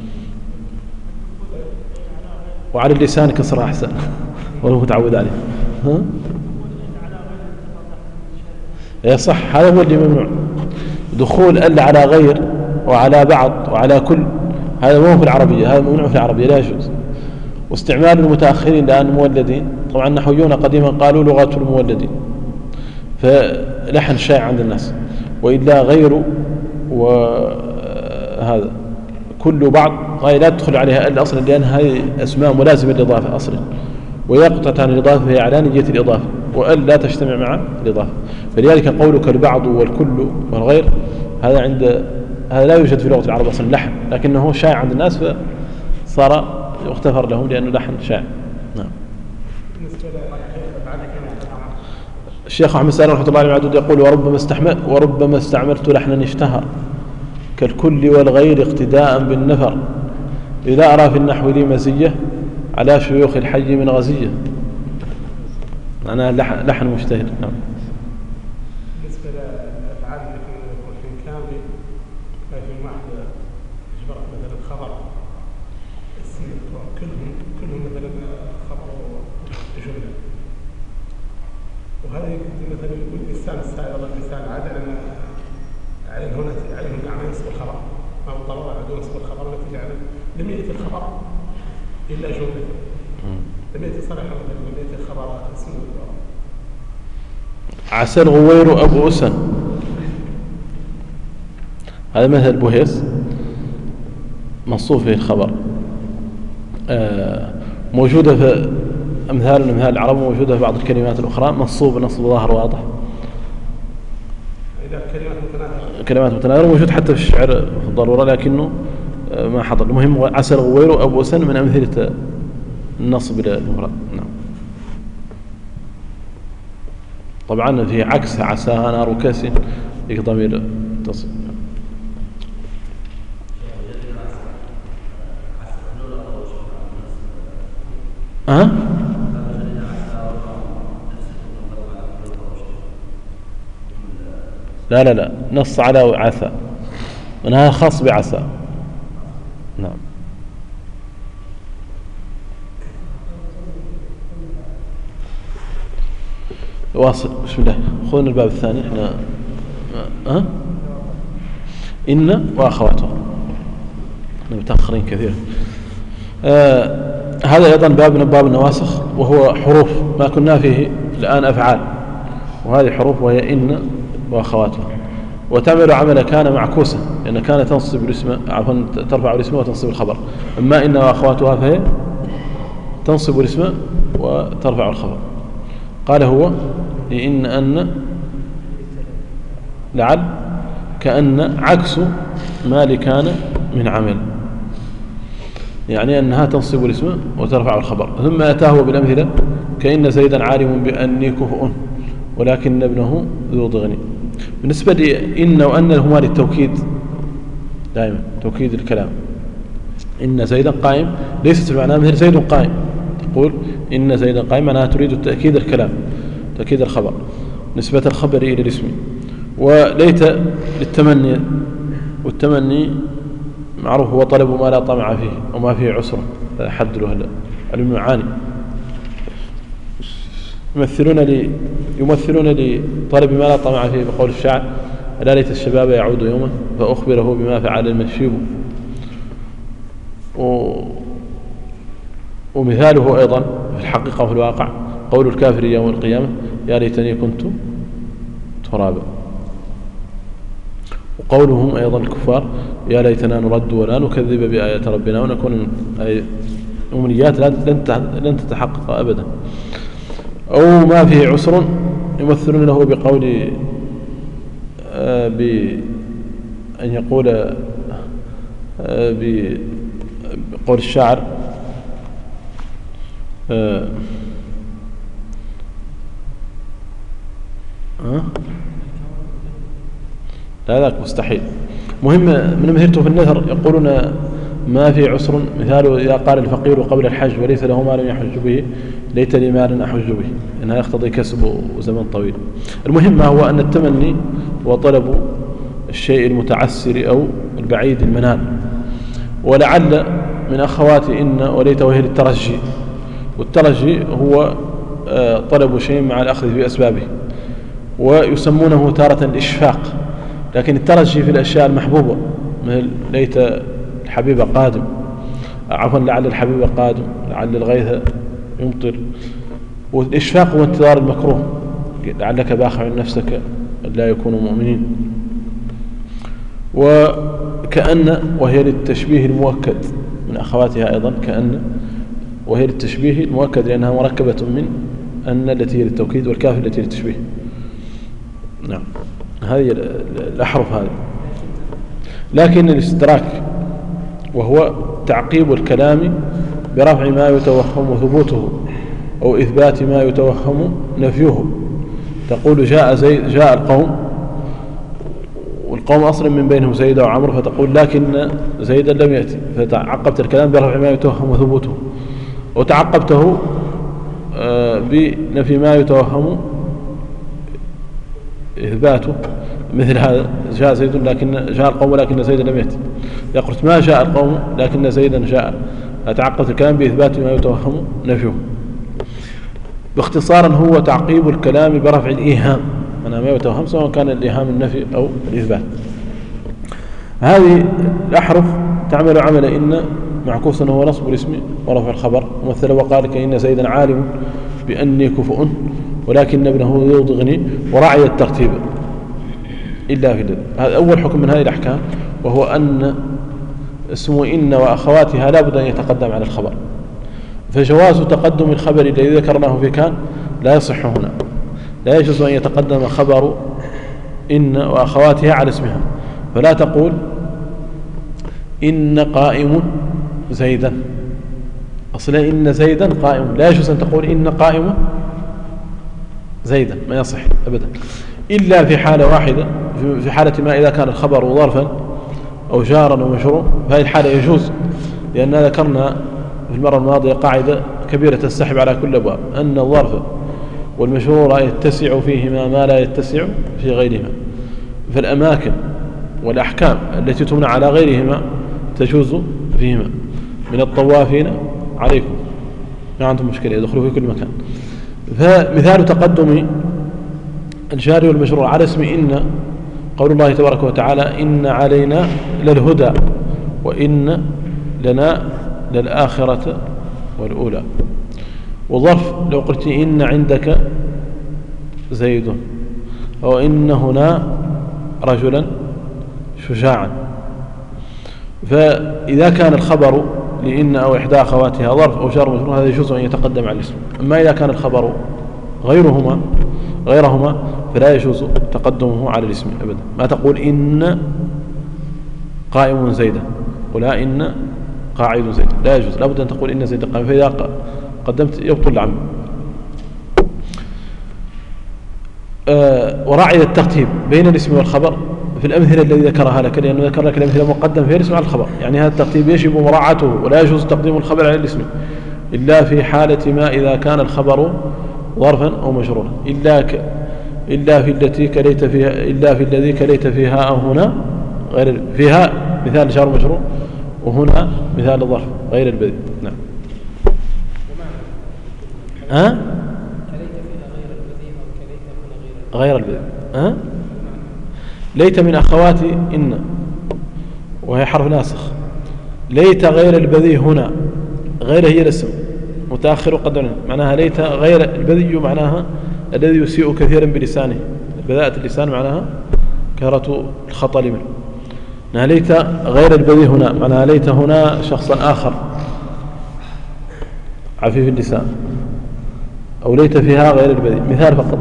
S2: وعلى اللسان كسر أحسن وهو متعود عليه. يا صح، هذا هو اللي ممنوع. دخول ألا على غير وعلى بعض وعلى كل هذا مو في العربية، هذا ممنوع في العربية لا يجوز. واستعمال المتأخرين الآن المولدين، طبعا النحويون قديما قالوا لغة المولدين، فلحن شائع عند الناس، وإلا غيره وهذا كل بعض هاي لا تدخل عليها إلا أصلا، لأن هذه أسماء ملازمة للإضافة أصلا، ويقطع عن الإضافة هي علانية الإضافة، وأل لا تجتمع مع الإضافة. فلذلك قولك البعض والكل والغير هذا لا يوجد في لغة العرب أصلا لحن، لكنه شائع عند الناس فصار يغتفر لهم لأنه لحن شائع. نعم. الشيخ أحمد سالم رحمة الله عليه المعدود يقول وربما استعملت لحنا اشتهر كالكل والغير اقتداء بالنفر، إذا أرى في النحو لي مزية على شيوخ الحي من غزية. معناها لحن مشتهر. نعم.
S3: بالنسبة للأفعال التي يكون في كامل في واحد يجبر مثلا خبر اسم كلهم مثلا خبر جملة، وهذا مثلا يقول لسان السائل والله لسان عادة لأن عليهم الأعمال نصب الخبر، ما هو ضرورة عندهم نصب الخبر نتيجة على لم يأتي الخبر إلا جملة، لم يأتي صريحة مثلا لم يأتي الخبر اسم
S2: عسى الغوير أبو أسن، هذا مثل بوهيس مصوف فيه الخبر، موجودة في أمثال من العرب موجودة في بعض الكلمات الأخرى منصوب نصب ظاهر واضح.
S3: إذا
S2: كلمات متناثرة موجود حتى في الشعر في الضرورة لكنه ما حضر. المهم عسى الغوير أبو سن من أمثلة النصب للمفرد. نعم. طبعا في عكس عساها نار كاس ضمير تصل. لا نص على عسى وأنها خاص بعسى. نعم. واصل. بسم الله. خذنا الباب الثاني. احنا إن وأخواتها. احنا متأخرين كثير. هذا أيضا باب من أبواب النواسخ وهو حروف ما كنا فيه الآن أفعال، وهذه حروف وهي إن وأخواتها، وتعمل عمل كان معكوسا لأن كان تنصب الاسم ترفع الاسم وتنصب الخبر. أما إن وأخواتها فهي تنصب الاسم وترفع الخبر. قال هو إن أن لعل كأن عكس ما لكان من عمل، يعني أنها تنصب الاسم وترفع الخبر. ثم أتاه بالأمثلة كأن زيدا عالم بأني كفؤ ولكن ابنه ذو ضغن. بالنسبة لإن وأن هما للتوكيد دائما، توكيد الكلام. إن زيدا قائم ليست المعنى مثل زيد قائم، تقول إن زيدا قائم معناها تريد تأكيد الكلام، تأكيد الخبر، نسبة الخبر إلى الاسم. وليت للتمني، والتمني معروف هو طلب ما لا طمع فيه وما فيه عسر، حد له المعاني. يمثلون لطلب ما لا طمع فيه بقول الشاعر ألا ليت الشباب يعود يوما فأخبره بما فعل المشيب. ومثاله أيضا في الحقيقة وفي الواقع قول الكافر يوم القيامة يا ليتني كنت ترابا. وقولهم أيضا الكفار يا ليتنا نرد ولا نكذب بآيات ربنا ونكون أمنيات لن تتحقق أبدا. أو ما فيه عسر يمثلون له بقول بأن يقول بقول الشاعر لا ذاك مستحيل. مهم من مهرته في النثر يقولون ما في عسر مثاله إذا قال الفقير قبل الحج وليس له مال يحج به ليت لي مال أحج به، إنها يقتضي كسب وزمن طويل. المهم ما هو أن التمني هو طلب الشيء المتعسر أو البعيد المنال. ولعل من أخوات إن وليت وهي للترجي، والترجي هو طلب شيء مع الأخذ بأسبابه، ويسمونه تارة الإشفاق. لكن الترجي في الأشياء المحبوبة مثل ليت الحبيب قادم، عفوا لعل الحبيب قادم، لعل الغيث يمطر. والإشفاق هو انتظار المكروه، لعلك باخع نفسك لا يكونوا مؤمنين. وكأن وهي للتشبيه المؤكد من أخواتها أيضا كأن وهي للتشبيه المؤكد لأنها مركبة من أن التي هي للتوكيد والكاف التي للتشبيه. نعم هذه الأحرف هذه. لكن الاستدراك وهو تعقيب الكلام برفع ما يتوهم ثبوته أو إثبات ما يتوهم نفيه. تقول جاء زيد، جاء القوم، والقوم أصلا من بينهم زيد وعمر، فتقول لكن زيدا لم يأتي، فتعقبت الكلام برفع ما يتوهم ثبوته، وتعقبته بنفي ما يتوهم إثباته. مثل هذا جاء زيد لكن جاء القوم لكن زيدا لم يأتي، يقول ما جاء القوم لكن زيدا جاء، تعقبت الكلام بإثبات ما يتوهم نفيه. باختصارا هو تعقيب الكلام برفع الإيهام، أنا ما يتوهم سواء كان الإيهام النفي أو الإثبات. هذه الأحرف تعمل عمل إن معكوسا هو نصب الاسم ورفع الخبر. ومثل وقال كإن زيدا عالم بأني كفؤ ولكن ابنه ذو ضغن وراعي الترتيب إلا في ذلك. هذا أول حكم من هذه الأحكام، وهو أن اسم إن وأخواتها لا بد أن يتقدم على الخبر. فجواز تقدم الخبر الذي ذكرناه في كان لا يصح هنا. لا يجوز أن يتقدم خبر إن وأخواتها على اسمها، فلا تقول إن قائم زيدا، أصلا إن زيدا قائم، لا يجوز أن تقول إن قائم زيدا، ما يصح أبدا، إلا في حالة واحدة، في حالة ما إذا كان الخبر ظرفا أو جارا أو مشروع، فهذه الحالة يجوز، لأننا ذكرنا في المرة الماضية قاعدة كبيرة تنسحب على كل أبواب، أن الظرف والمشروع يتسع فيهما ما لا يتسع في غيرهما، فالأماكن والأحكام التي تمنع على غيرهما تجوز فيهما، من الطوافين عليكم ما عندهم مشكلة يدخلوا في كل مكان. فمثال تقدم الجار والمشروع على اسم إن قول الله تبارك وتعالى إن علينا للهدى وإن لنا للآخرة والأولى. وظرف لو قلت إن عندك زيد أو إن هنا رجلا شجاعا، فإذا كان الخبر لإن أو إحدى أخواتها ظرف أو جار مجرور هذا يجوز أن يتقدم على الاسم. أما إذا كان الخبر غيرهما فلا يجوز تقدمه على الاسم أبدا. ما تقول إن قائم زيدا ولا إن قاعد زيد، لا يجوز، لابد أن تقول إن زيد قائم، فإذا قدمت يبطل العمل. وراعي الترتيب بين الاسم والخبر في الأمثلة التي ذكرها لك، لأنه ذكر لك الأمثلة مقدم في الاسم على الخبر، يعني هذا الترتيب يجب مراعاته، ولا يجوز تقديم الخبر على الاسم إلا في حالة ما إذا كان الخبر ظرفا أو مجرورا، إلا في الذي كليت فيها أو هنا غير فيها، مثال جار مجرور، وهنا مثال الظرف غير البذي. نعم.
S1: كليت فيها غير البذي أو كليت هنا
S2: غير البذي. ليت من أخوات إن وهي حرف ناسخ، ليت غير البذي هنا، غير هي الاسم متأخر وقدر، معناها ليت غير البذي معناها الذي يسيء كثيرا بلسانه، بذاءة اللسان معناها كثرة الخطأ منه. ليت غير البذي هنا معناها ليت هنا شخصا آخر عفيف اللسان، أو ليت فيها غير البذي، مثال فقط.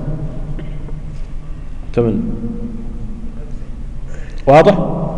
S2: تمن واضح؟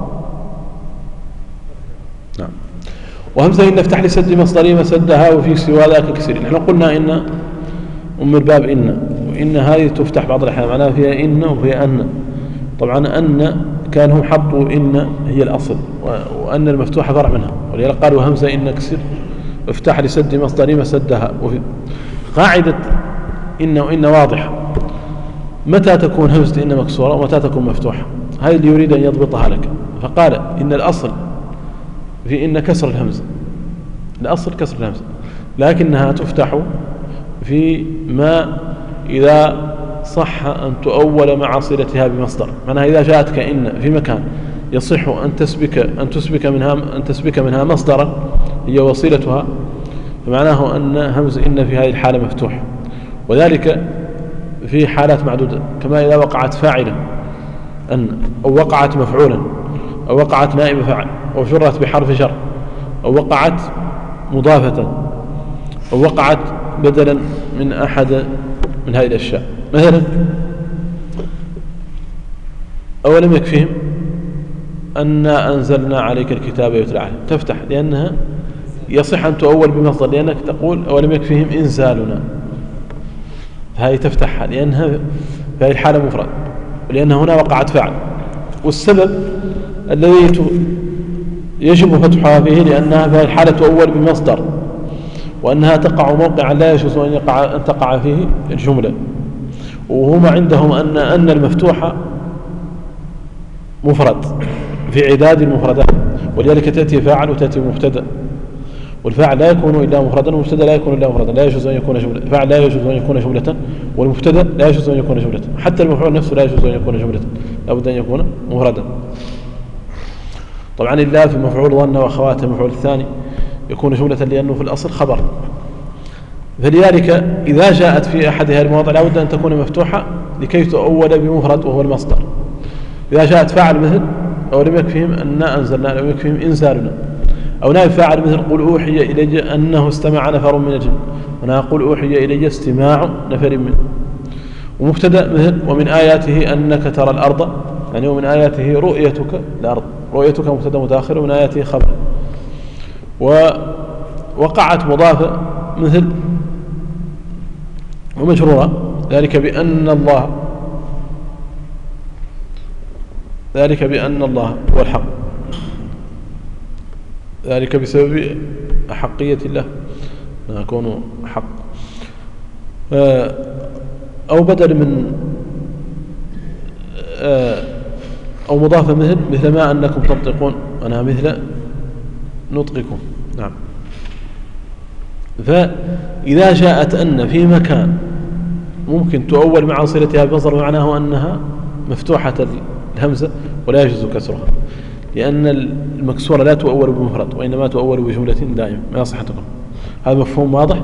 S2: نعم. وهمزة إن افتح لسد مصدري مسدها وفي سوى ذاك كسر. نحن قلنا إن أم الباب إن، وإن هذه تفتح بعض الأحيان معناها فيها إن وفيها أن. طبعا أن كانوا حطوا إن هي الأصل، وأن المفتوحة فرع منها، ولذلك قالوا همزة إن كسر افتح لسد مصدري مسدها. وفي قاعدة إن وإن واضحة، متى تكون همزة إن مكسورة ومتى تكون مفتوحة، هذا اللي يريد أن يضبطها لك. فقال إن الأصل في إن كسر الهمزة، الأصل كسر الهمزة، لكنها تفتح في ما إذا صح أن تؤول مع صلتها بمصدر، معناها إذا جاءتك إن في مكان يصح أن تسبك منها مصدرا هي وصيلتها، فمعناه أن همز إن في هذه الحالة مفتوح، وذلك في حالات معدودة، كما إذا وقعت فاعلا أن، أو وقعت مفعولا، أو وقعت نائب فاعل، أو جرت بحرف جر، أو وقعت مضافة، أو وقعت بدلا من أحد من هذه الأشياء. مثلا أولم يكفيهم أنا أنزلنا عليك الكتاب يتلى عليه، تفتح لأنها يصح أن تؤول بمصدر، لأنك تقول أولم يكفيهم إنزالنا، هذه تفتحها لأنها في هذه الحالة مفرد، ولأن هنا وقعت فعل. والسبب الذي يجب فتحها فيه لأنها في هذه الحالة تؤول بمصدر، وأنها تقع موقعا لا يجوز أن تقع فيه الجملة، وهم عندهم أن المفتوحة مفرد في عداد المفردات، ولذلك تأتي فاعل وتأتي مبتدأ، والفاعل لا يكون إلا مفردا، والمبتدأ لا يكون إلا مفردا، لا يجوز أن يكون جملة، الفاعل لا يجوز أن يكون جملة، والمبتدأ لا يجوز أن يكون جملة، حتى المفعول نفسه لا يجوز أن يكون جملة، لابد أن يكون مفردا. طبعا إلا في مفعول ظن وأخواته المفعول الثاني يكون جملة لأنه في الأصل خبر، فلذلك إذا جاءت في أحدها المواضع لابد أن تكون مفتوحة لكي تؤول بمفرد وهو المصدر. إذا جاءت فاعل مثل أولم يكفيهم أن أنزلنا، أولم يكفيهم إنزالنا، أو نائب فاعل مثل قل أوحي إلي أنه استمع نفر من الجن، وأنا أقول أوحي إلي استماع نفر منه. ومبتدأ مثل ومن آياته أنك ترى الأرض، يعني ومن آياته رؤيتك الأرض، رؤيتك مبتدأ متأخر، ومن آياته خبر. ووقعت مضافة مثل ومجرورة ذلك بأن الله هو الحق، ذلك بسبب أحقية الله يكون حق. أو بدل من أو مضافة مثل ما أنكم تنطقون، أنا مثل نطقكم. نعم. فإذا جاءت أن في مكان ممكن تؤول مع صلتها بمصدر معناه أنها مفتوحة الهمزة ولا يجوز كسرها، لأن المكسورة لا تؤول بمفرد وإنما تؤول بجملة دائمة. ما يصح تكون. هذا مفهوم واضح؟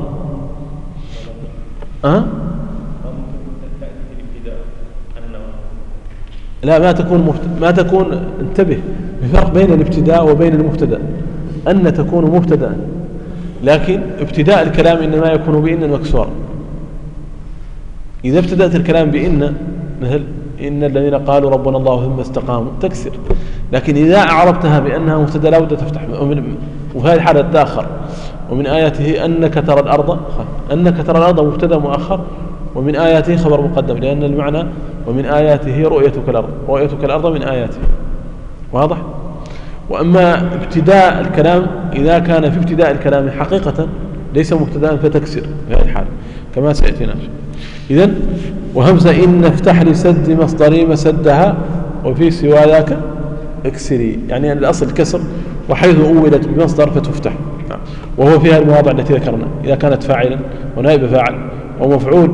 S2: لا، ما تكون انتبه، بفرق بين الابتداء وبين المبتدأ. أن تكون مبتدأ، لكن ابتداء الكلام إنما يكون بإن مكسورة. إذا ابتدأت الكلام بإن مثل إن الذين قالوا ربنا الله ثم استقاموا تكسر، لكن إذا أعربتها بأنها مبتدأ لا بد تفتح، وفي هذه الحالة تأخر. ومن آياته أنك ترى الأرض، أنك ترى الأرض مبتدأ مؤخر، ومن آياته خبر مقدم، لأن المعنى ومن آياته رؤيتك الأرض، رؤيتك الأرض من آياته. واضح؟ وأما ابتداء الكلام إذا كان في ابتداء الكلام حقيقة ليس مبتدأ فتكسر في هذه الحالة كما سيأتينا. إذن وهمزة إن افتح لسد مصدري مسدها وفي سوى ذاك اكسري، يعني الأصل الكسر، وحيث أولت بمصدر فتفتح، وهو فيها المواضع التي ذكرنا إذا كانت فاعلا ونائب فاعل أو مفعول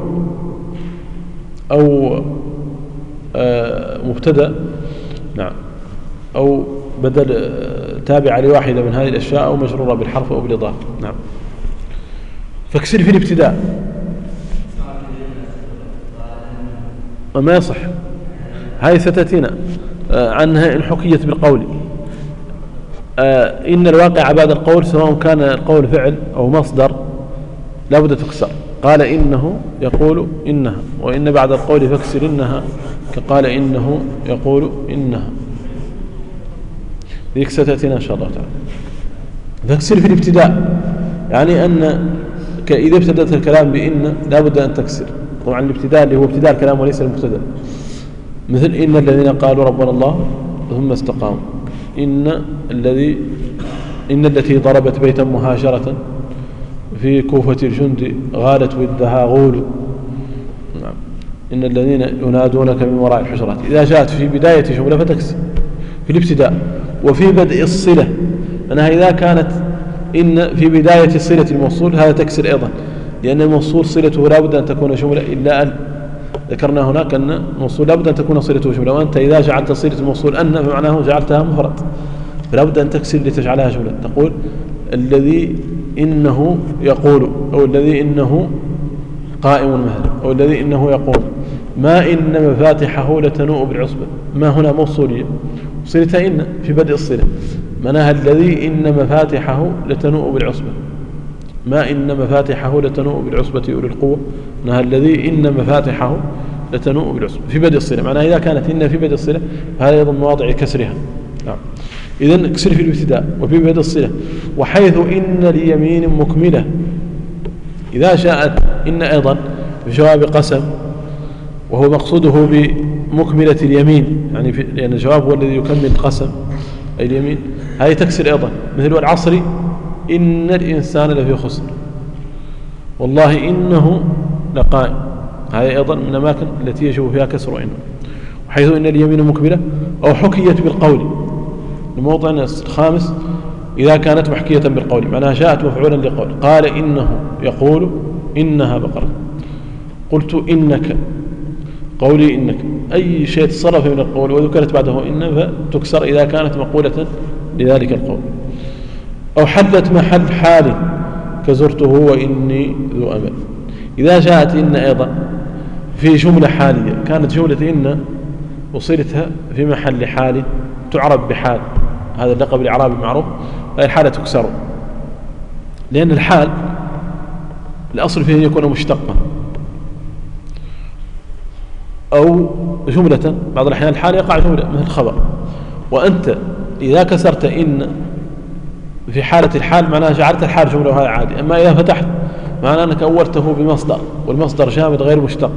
S2: أو مبتدأ، نعم، أو بدل تابع لواحدة من هذه الأشياء أو مجرورة بالحرف أو بالإضافة. نعم. فاكسر في الابتداء ما يصح، هذه ستأتينا عنها إن حكيت بالقول. إن الواقع بعد القول سواء كان القول فعل أو مصدر لا بد تكسر. قال إنه يقول إنها، وإن بعد القول فاكسر إنها كقال إنه يقول إنها، ذيك ستأتينا إن شاء الله تعالى. فاكسر في الابتداء يعني أن إذا ابتدأت الكلام بإن لا بد أن تكسر. طبعا الابتداء اللي هو ابتداء الكلام وليس المبتدأ، مثل إن الذين قالوا ربنا الله ثم استقاموا، إن التي ضربت بيتا مهاجرة في كوفة الجند غالت ودها غول. نعم. إن الذين ينادونك من وراء الحجرات. إذا جاءت في بداية جملة فتكسر في الابتداء. وفي بدء الصلة أنها إذا كانت إن في بداية صلة الموصول هذا تكسر أيضا، لأن الموصول صلته لا بد أن تكون جملة إلا أن ذكرنا هناك أن الموصول لا بد أن تكون صلته جملة، وأنت إذا جعلت صلة الموصول أن فمعناه جعلتها مفرد، فلا بد أن تكسر لتجعلها جملة. تقول الذي إنه يقول، أو الذي إنه قائم مهل، أو الذي إنه يقول ما إن مفاتحه لتنوء بالعصبة. ما هنا موصولية صلتها إن في بدء الصلة، معناها الذي إن مفاتحه لتنوء بالعصبة. ما إن مفاتحه لتنوء بالعصبة أولي القوة، معناها الذي إن مفاتحه لتنوء بالعصبة في بدء الصلة. معناها إذا كانت إن في بدء الصلة فهذا أيضا مواضع كسرها. نعم. إذن اكسر في الابتداء وفي بدء الصلة. وحيث إن ليمين مكملة، إذا جاءت إن أيضا بجواب قسم وهو مقصوده بمكملة اليمين، يعني لأن الجواب هو الذي يكمل القسم أي اليمين، هذه تكسر أيضا، مثل العصر إن الإنسان لفي خسر، والله إنه لقائم، هذه أيضا من الأماكن التي يجب فيها كسر إنه. وحيث إن اليمين مكملة أو حكيت بالقول، الموضع الخامس إذا كانت محكية بالقول، معناها جاءت مفعولا لقول. قال إنه يقول إنها بقرة، قلت إنك، قولي إنك، أي شيء تصرف من القول وذكرت بعده إن فتكسر إذا كانت مقولة لذلك القول. أو حلت محل حال كزرته وإني ذو أمل. إذا جاءت إن أيضا في جملة حالية، كانت جملة إن وصلتها في محل حال تعرب بحال، هذا اللقب الإعرابي معروف، هذه الحالة تكسر، لأن الحال الأصل فيه أن يكون مشتقا أو جملة. بعض الأحيان الحال يقع جملة مثل الخبر، وأنت إذا كسرت إن في حالة الحال معناها جعلت الحال جملة وهذا عادي. أما إذا فتحت معناه أنك أولته بمصدر، والمصدر جامد غير مشتق،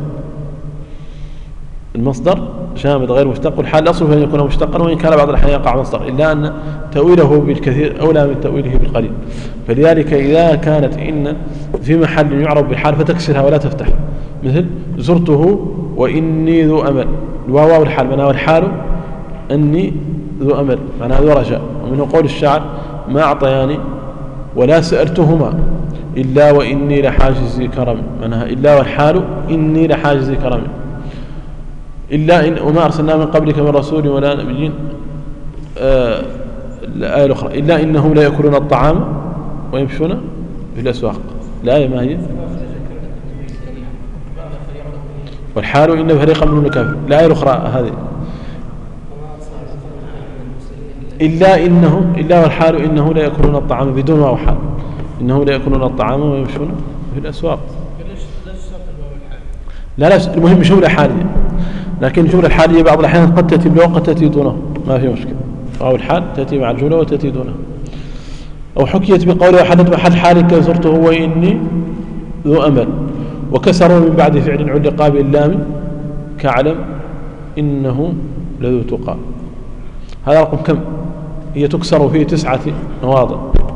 S2: المصدر جامد غير مشتق، والحال الأصل فيه أن يكون مشتقا، وإن كان بعض الأحيان يقع مصدر، إلا أن تأويله بالكثير أولى من تأويله بالقليل. فلذلك إذا كانت إن في محل يعرف بالحال فتكسرها ولا تفتح، مثل زرته وإني ذو أمل، الواو الحال معناه الحال أني ذو أمل معناه ذو رجاء. ومنه قول الشاعر ما أعطياني ولا سألتهما إلا وإني لحاجز كرم، معناها إلا والحال إني لحاجز كرم. إلا إن وما أرسلنا من قبلك من رسول ولا نبي. الآية الأخرى إلا إنهم لا يأكلون الطعام ويمشون في الأسواق. الآية ما هي؟ والحال إن فريقا منهم لكافر. الآية الأخرى هذه إلا والحال إنه لا يأكلون الطعام بدون واو حال، إنه لا يأكلون الطعام ويمشون في الأسواق. لا المهم جملة حالية، لكن الجملة الحالية بعض الأحيان قد تأتي بلو قد تأتي دونه، ما في مشكلة. أو الحال تأتي مع الجملة وتأتي دونه. أو حكيت بقوله حدث محل حال كسرته وإني ذو أمل، وكسروا من بعد فعل علق باللام كعلم إنه لذو تقى. هذا رقم كم؟ هي تكسر فيه 9 مواضع.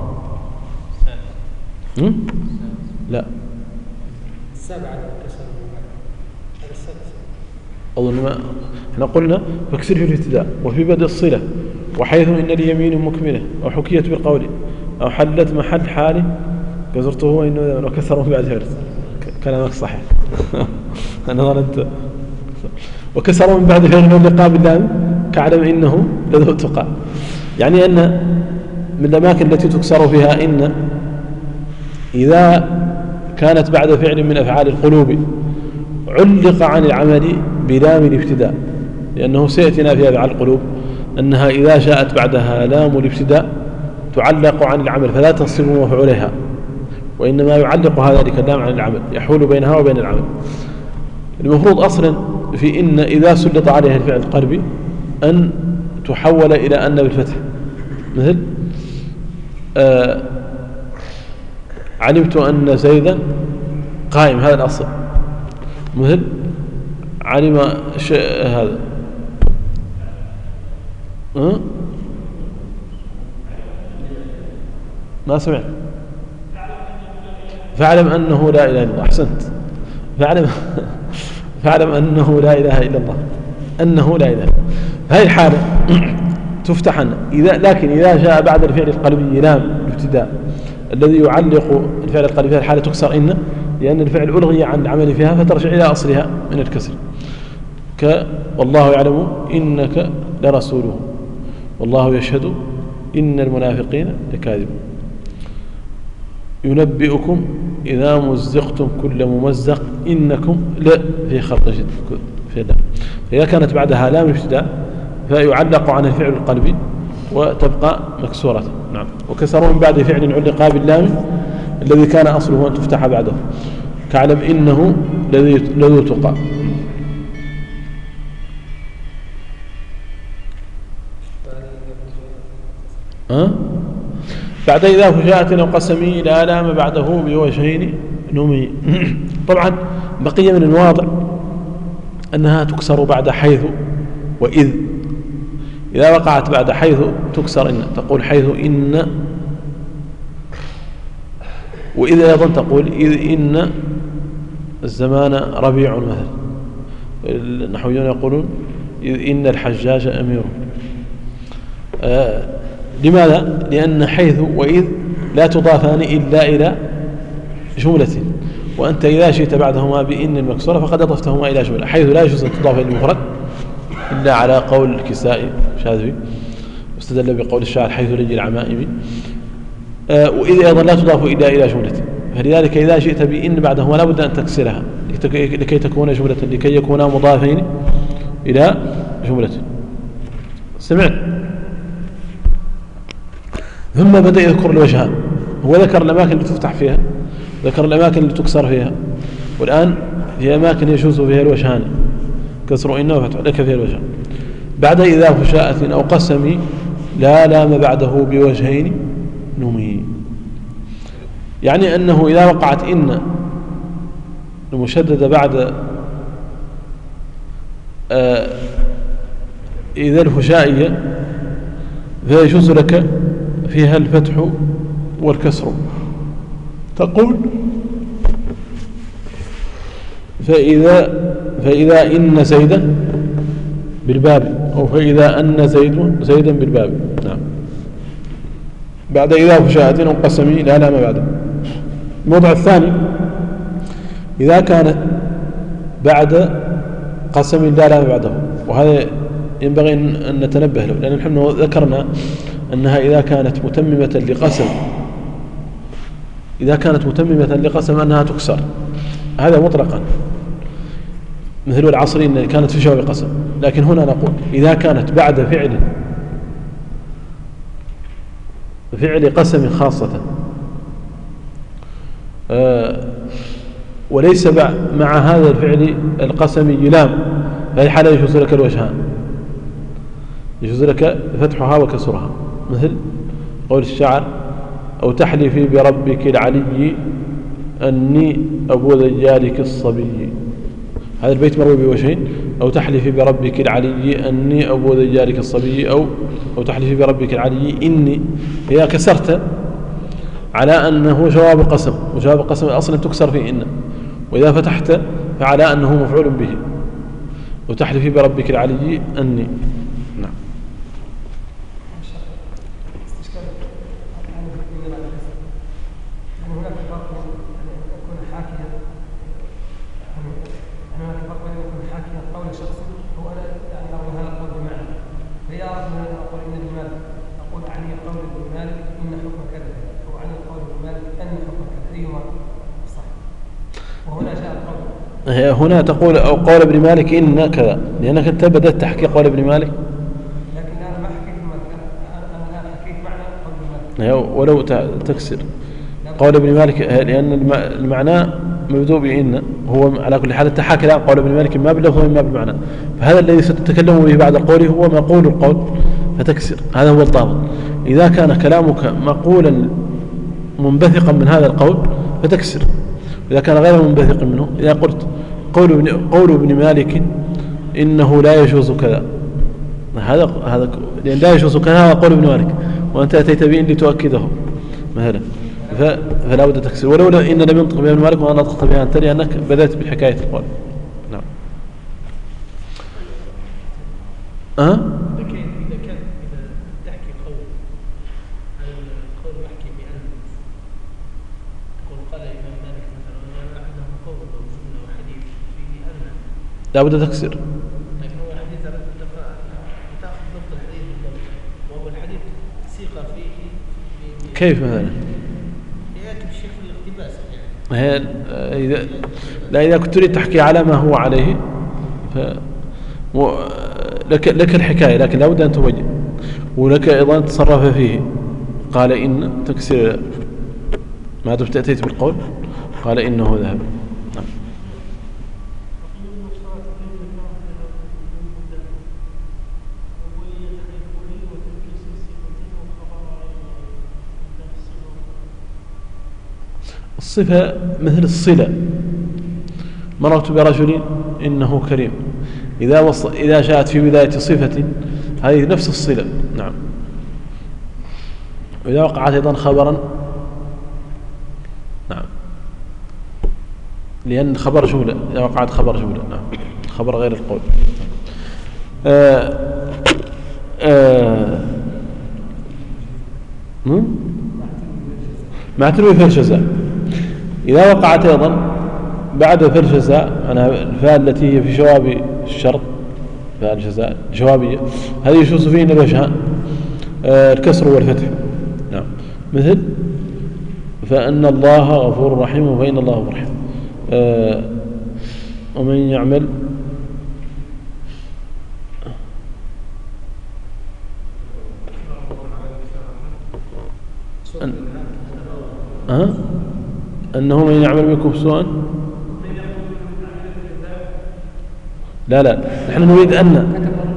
S2: لا
S1: 7 كسر هذا السادس
S2: أظن ما احنا قلنا فاكسر في الابتداء وفي بدء الصلة وحيث إن اليمين مكملة أو حكيت بالقول أو حلت محل حاله كسرته هو إنه وكسره بعد هرس. كلامك صحيح. أنا ظننت وكسروا من بعد فعل اللقاء بالله كعلم إنه لذو تقى، يعني أن من الأماكن التي تكسر فيها إن إذا كانت بعد فعل من أفعال القلوب علق عن العمل بلام الابتداء، لأنه سيأتينا في أفعال القلوب أنها إذا جاءت بعدها لام الابتداء تعلق عن العمل فلا تنصب مفعولها، وإنما يعلق هذا اللام عن العمل يحول بينها وبين العمل. المفروض أصلا في إن إذا سلط عليها الفعل القلبي أن تحول إلى أن بالفتح، مثل علمت أن زيدا قائم، هذا الأصل. مثل علم هذا ما سمعت فاعلم أنه لا إله إلا الله. أحسنت. فاعلم أنه لا إله إلا الله، أنه لا إله. هذه الحالة تفتح لكن إذا جاء بعد الفعل القلبي لام الابتداء الذي يعلق الفعل القلبي في الحالة تكسر إن، لأن الفعل ألغي عن العمل فيها فترجع إلى أصلها من الكسر، والله يعلم إنك لرسوله والله يشهد إن المنافقين لكاذبون. ينبئكم إذا مزقتم كل ممزق إنكم لفي خلق جديد. فإذا كانت بعدها لام ابتداء فيعلق عن الفعل القلبي وتبقى مكسورة. نعم. وكسروا من بعد فعل علق باللام الذي كان أصله أن تفتح بعده كعلم إنه لذو تقى. بعد إذا فجاءت أو قسمي لا لام بعده بوجهين نمي. طبعا بقي من الواضع أنها تكسر بعد حيث وإذ. إذا وقعت بعد حيث تكسر إن، تقول حيث إن، وإذا أيضا تقول إذ إن الزمان ربيع مثلا. النحويون يقولون إذ إن الحجاج أمير. لماذا؟ لأن حيث وإذ لا تضافان إلا إلى جملة، وأنت إذا شئت بعدهما بإن المكسورة فقد أضفتهما إلى جملة. حيث لا يجوز أن تضاف إلى المفرد إلا على قول الكسائي الشاذبي، واستدل بقول الشاعر حيث لجي العمائم. وإذ أيضا لا تضاف إلا إلى جملة، فلذلك إذا شئت بإن بعدهما لا بد أن تكسرها لكي تكون جملة، لكي يكونا مضافين إلى جملة. سمعت؟ ثم بدأ يذكر الوجهان. هو ذكر الأماكن اللي تفتح فيها، ذكر الأماكن اللي تكسر فيها، والآن في أماكن يجوز فيها الوجهان، كسر إنه وفتح لك فيها الوجهان. بعد إذا فشاءة أو قسم لا لام بعده بوجهين نمي، يعني أنه إذا وقعت إن المشددة بعد إذا الفشائية فيجوز لك فيها الفتح والكسر. تقول فإذا إن زيدا بالباب، أو فإذا أن زيدا بالباب. نعم. بعد إذا فشاءة أو قسم لا لام بعده. الموضع الثاني إذا كانت بعد قسم لا لام بعده، وهذا ينبغي أن نتنبه له، لأن نحن ذكرنا أنها إذا كانت متممة لقسم، إذا كانت متممة لقسم أنها تكسر، هذا مطلقا، مثل العصر إن كانت في شباب قسم. لكن هنا نقول إذا كانت بعد فعل قسم خاصة وليس مع هذا الفعل القسمي لام، فهي حالة يجوز لك الوجهان، يجوز لك فتحها وكسرها، مثل قول الشاعر أو تحلفي بربك العلي أني أبو ذيالك الصبي. هذا البيت مروي بوجهين، أو تحلفي بربك العلي أني أبو ذيالك الصبي، أو تحلفي بربك العلي إني. إذا كسرت على أنه جواب قسم، وجواب قسم أصلا تكسر فيه إن، وإذا فتحت فعلى أنه مفعول به، وتحلفي بربك العلي أني. نعم. هنا تقول أو قول ابن مالك إن كذا، لأنك أنت بدأت تحكي قول ابن مالك،
S1: لكن أنا ما حكيت أنا حكيت معنى قول ابن مالك،
S2: ولو تكسر قول ابن مالك، لأن المعنى مبدوء بإن، هو على كل حال تحاكي الآن قول ابن مالك ما باللفظ وما بالمعنى، فهذا الذي ستتكلم به بعد القول هو مقول القول فتكسر، هذا هو الضابط. إذا كان كلامك مقولا منبثقا من هذا القول فتكسر، إذا كان غير منبثق منه، إذا قلت قول ابن مالك إنه لا يجوز كذا، هذا لأن لا يجوز كذا هذا قول ابن مالك، وأنت أتيت به لتؤكده مثلا، فلا بد تكسر، ولولا إن لم ينطق بها ابن مالك وأنا نطقت بها أنت، لأنك بدأت بحكاية القول. نعم.
S1: إذا تحكي قول يحكي بأن تقول قال الإمام مالك مثلا عنده قول أو جملة وحديث فيه أن،
S2: لا بد تكسر.
S1: لكن هو حديث تأخذ ضبط الحديث بالضبط، وهو الحديث ثقة فيه
S2: كيف مثلا؟
S1: يأتي الشيخ في الاقتباس
S2: يعني إذا كنت تريد تحكي على ما هو عليه لك الحكاية، لكن لا بد أن تبين، ولك أيضا تصرف فيه. قال إن تكسر ما دمت أتيت بالقول، قال إنه ذهب. نعم. الصفة مثل الصلة، مررت برجل إنه كريم، إذا جاءت في بداية صفة هذه نفس الصلة. نعم. وإذا وقعت أيضا خبرا، نعم، لأن خبر جملة، إذا وقعت خبر جملة، نعم، خبر غير القول. مع تنوين في الجزاء. إذا وقعت أيضا بعد في الجزاء، أنا الفاء التي هي في جواب الشرط، فاء الجزاء جوابية، هذه يجوز فيهن الوجهان، الكسر والفتح. نعم. مثل فإن الله غفور رحيم، وفإن الله غفور رحيم. ومن يعمل أنه من يعمل منكم سوءا. لا نحن نريد أن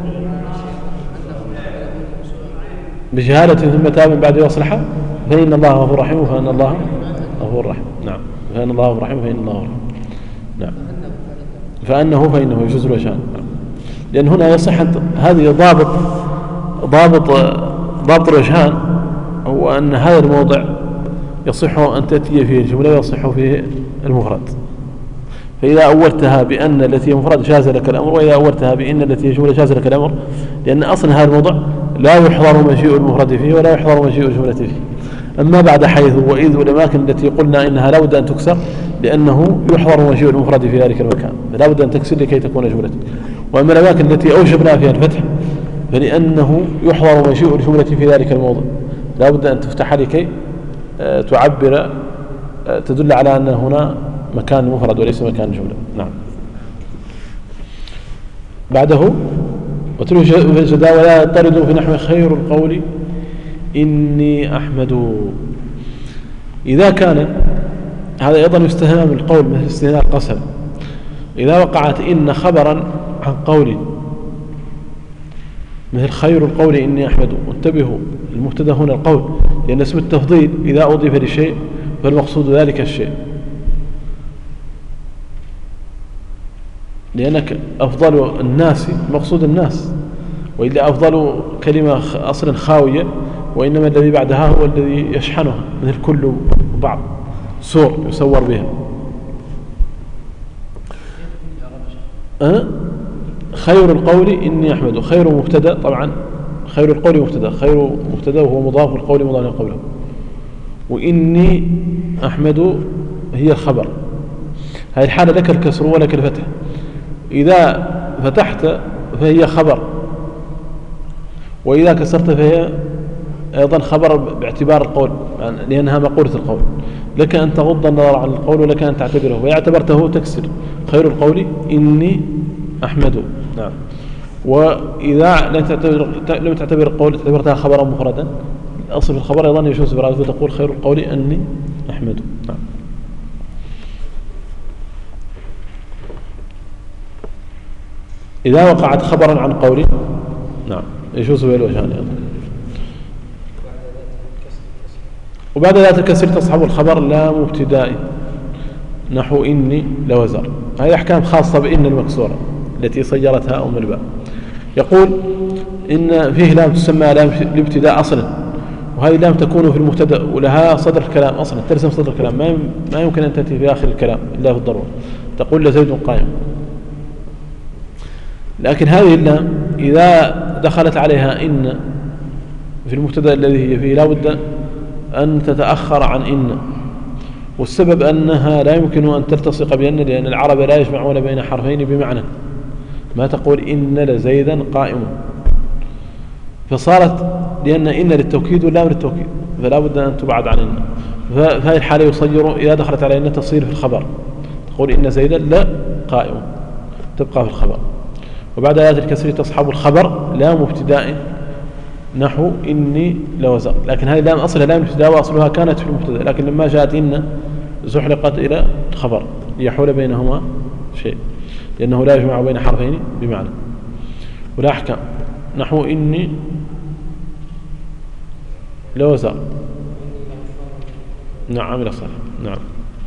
S2: بشهادة ثم تاب من بعد وأصلح فإن الله غفور رحيم فإن الله غفور رحيم. نعم فإن الله غفور رحيم فإن الله غفور رحيم. نعم فإنه يجوز الوجهان. لأن هنا يصح هذه ضابط الوجهان هو أن هذا الموضع يصح أن تأتي فيه الجملة ويصح فيه المفرد. فإذا أولتها بأن التي هي مفرد جاز لك الأمر، وإذا أولتها بأن التي هي جملة جاز لك الأمر، لأن أصل هذا الموضع لا يحضر مجيء المفرد فيه ولا يحضر مجيء الجملة فيه. أما بعد حيث وإذ والأماكن التي قلنا إنها لا بد أن تكسر لأنه يحضر مجيء المفرد في ذلك المكان، فلا بد أن تكسر لكي تكون جملة. وأما الأماكن التي أوجبنا فيها الفتح فلأنه يحضر مجيء الجملة في ذلك الموضع، لا بد أن تفتح لكي تعبر تدل على أن هنا مكان مفرد وليس مكان جملة. نعم. بعده وتلو ولا يطرد في نحو خير القول إني أحمد. إذا كان هذا أيضا يستهام القول مثل استثناء القسم. إذا وقعت إن خبرا عن قول مثل خير القول إني أحمد، وانتبهوا المبتدا هنا القول، لأن اسم التفضيل إذا أضيف لشيء فالمقصود ذلك الشيء، لأنك أفضل الناس مقصود الناس، وإلا أفضل كلمة أصلا خاوية، وإنما الذي بعدها هو الذي يشحنها مثل كل بعض سور يصور بها. خير القول إني أحمد، خير مبتدا، طبعا خير القول مبتدا، خير مبتدا وهو مضاف القول مضاف قوله، وإني أحمد هي الخبر. هذه الحالة لك الكسر ولك الفتح. إذا فتحت فهي خبر، وإذا كسرت فهي أيضا خبر باعتبار القول، يعني لأنها مقولة القول. لك أن تغض النظر عن القول ولك أن تعتبره، ويعتبرته تكسر خير القول إني أحمد. نعم. وإذا لم تعتبر القول اعتبرتها خبرا مفردا، الأصل في الخبر أيضا يجوز برأيه تقول خير القول أني أحمد. نعم. إذا وقعت خبرا عن قول نعم يجوز بها الوجهان أيضا. وبعد ذات الكسر تصحب الخبر لا مبتدائي نحو إني لوزر. هذه أحكام خاصة بإن المكسورة التي صيرتها أم الباء. يقول إن فيه لام تسمى لام الابتداء أصلا، وهذه لام تكون في المبتدا ولها صدر الكلام أصلا، ترسم صدر الكلام، ما يمكن أن تأتي في آخر الكلام إلا في الضرورة. تقول لزيد قائم. لكن هذه اللام إذا دخلت عليها إن في المبتدا الذي هي فيه لا بد أن تتأخر عن إن، والسبب أنها لا يمكن أن تلتصق بأن، لأن العرب لا يجمعون بين حرفين بمعنى، ما تقول إن لزيدا قائم، فصارت لأن إن للتوكيد واللام للتوكيد، فلا بد أن تبعد عن إن. فهذه الحالة يصير إذا دخلت على إن تصير في الخبر، تقول إن زيدا لا قائم، تبقى في الخبر. وبعد ذات الكسر تصحب الخبر لا مبتداء نحو إني لوزر. لكن هذه لام أصلها لام ابتداء وأصلها كانت في المبتدا، لكن لما جاءت إن زحلقت إلى الخبر ليحول بينهما شيء، لأنه لا يجمع بين حرفين بمعنى. ولا أحكام نحو إني لوزر. نعم عمل صالح. نعم.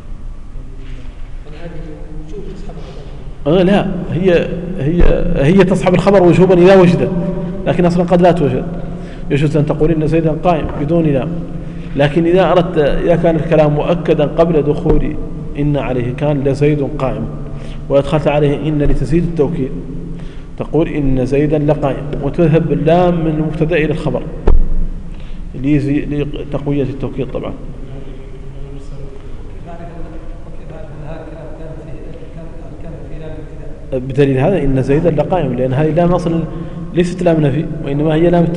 S2: لا هي تصحب الخبر وجوبا إذا وجد، لكن أصلا قد لا توجد. يجوز أن تقول إن زيدا قائم بدون لام، لكن إذا كان الكلام مؤكدا قبل دخول إن عليه كان لزيد قائم، وأدخلت عليه إن لتزيد التوكيد تقول إن زيدا لقائم، وتذهب اللام من المبتدا إلى الخبر لتقوية التوكيد طبعا. بدليل هذا إن زيدا لقائم، لأن هذه لام أصلا ليست لام نفي، وإنما هي لام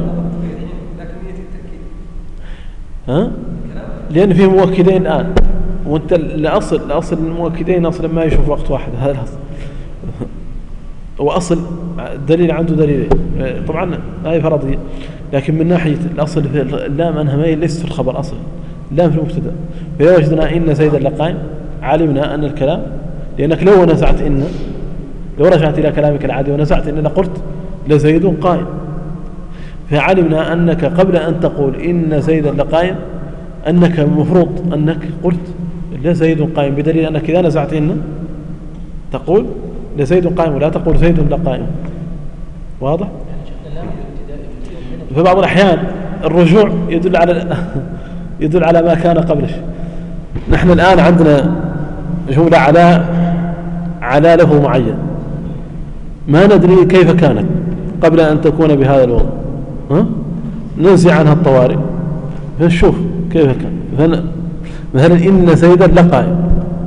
S2: لأن فيه مؤكدين الآن، وانت الأصل المؤكدين أصلا ما يشوف وقت واحد، هذا الأصل. وأصل دليل عنده دليلين طبعا هذه فرضية، لكن من ناحية الأصل في اللام أنها ما ليست في الخبر أصلا، اللام في المبتدا. فإذا وجدنا إن زيدا لقائم علمنا أن الكلام، لأنك لو نزعت إن، لو رجعت إلى كلامك العادي ونزعت إن لقلت لزيد قائم، فعلمنا أنك قبل أن تقول إن زيدا لقائم أنك المفروض أنك قلت لزيد قائم، بدليل أنك إذا نزعت إن تقول لزيد قائم ولا تقول زيد لقائم. واضح؟ في بعض الأحيان الرجوع يدل على ما كان قبله. نحن الآن عندنا جملة على له معين، ما ندري كيف كانت قبل أن تكون بهذا الوضع، ننزع عنها الطوارئ فنشوف كيف كان. مثلا إن زيدا لقائم،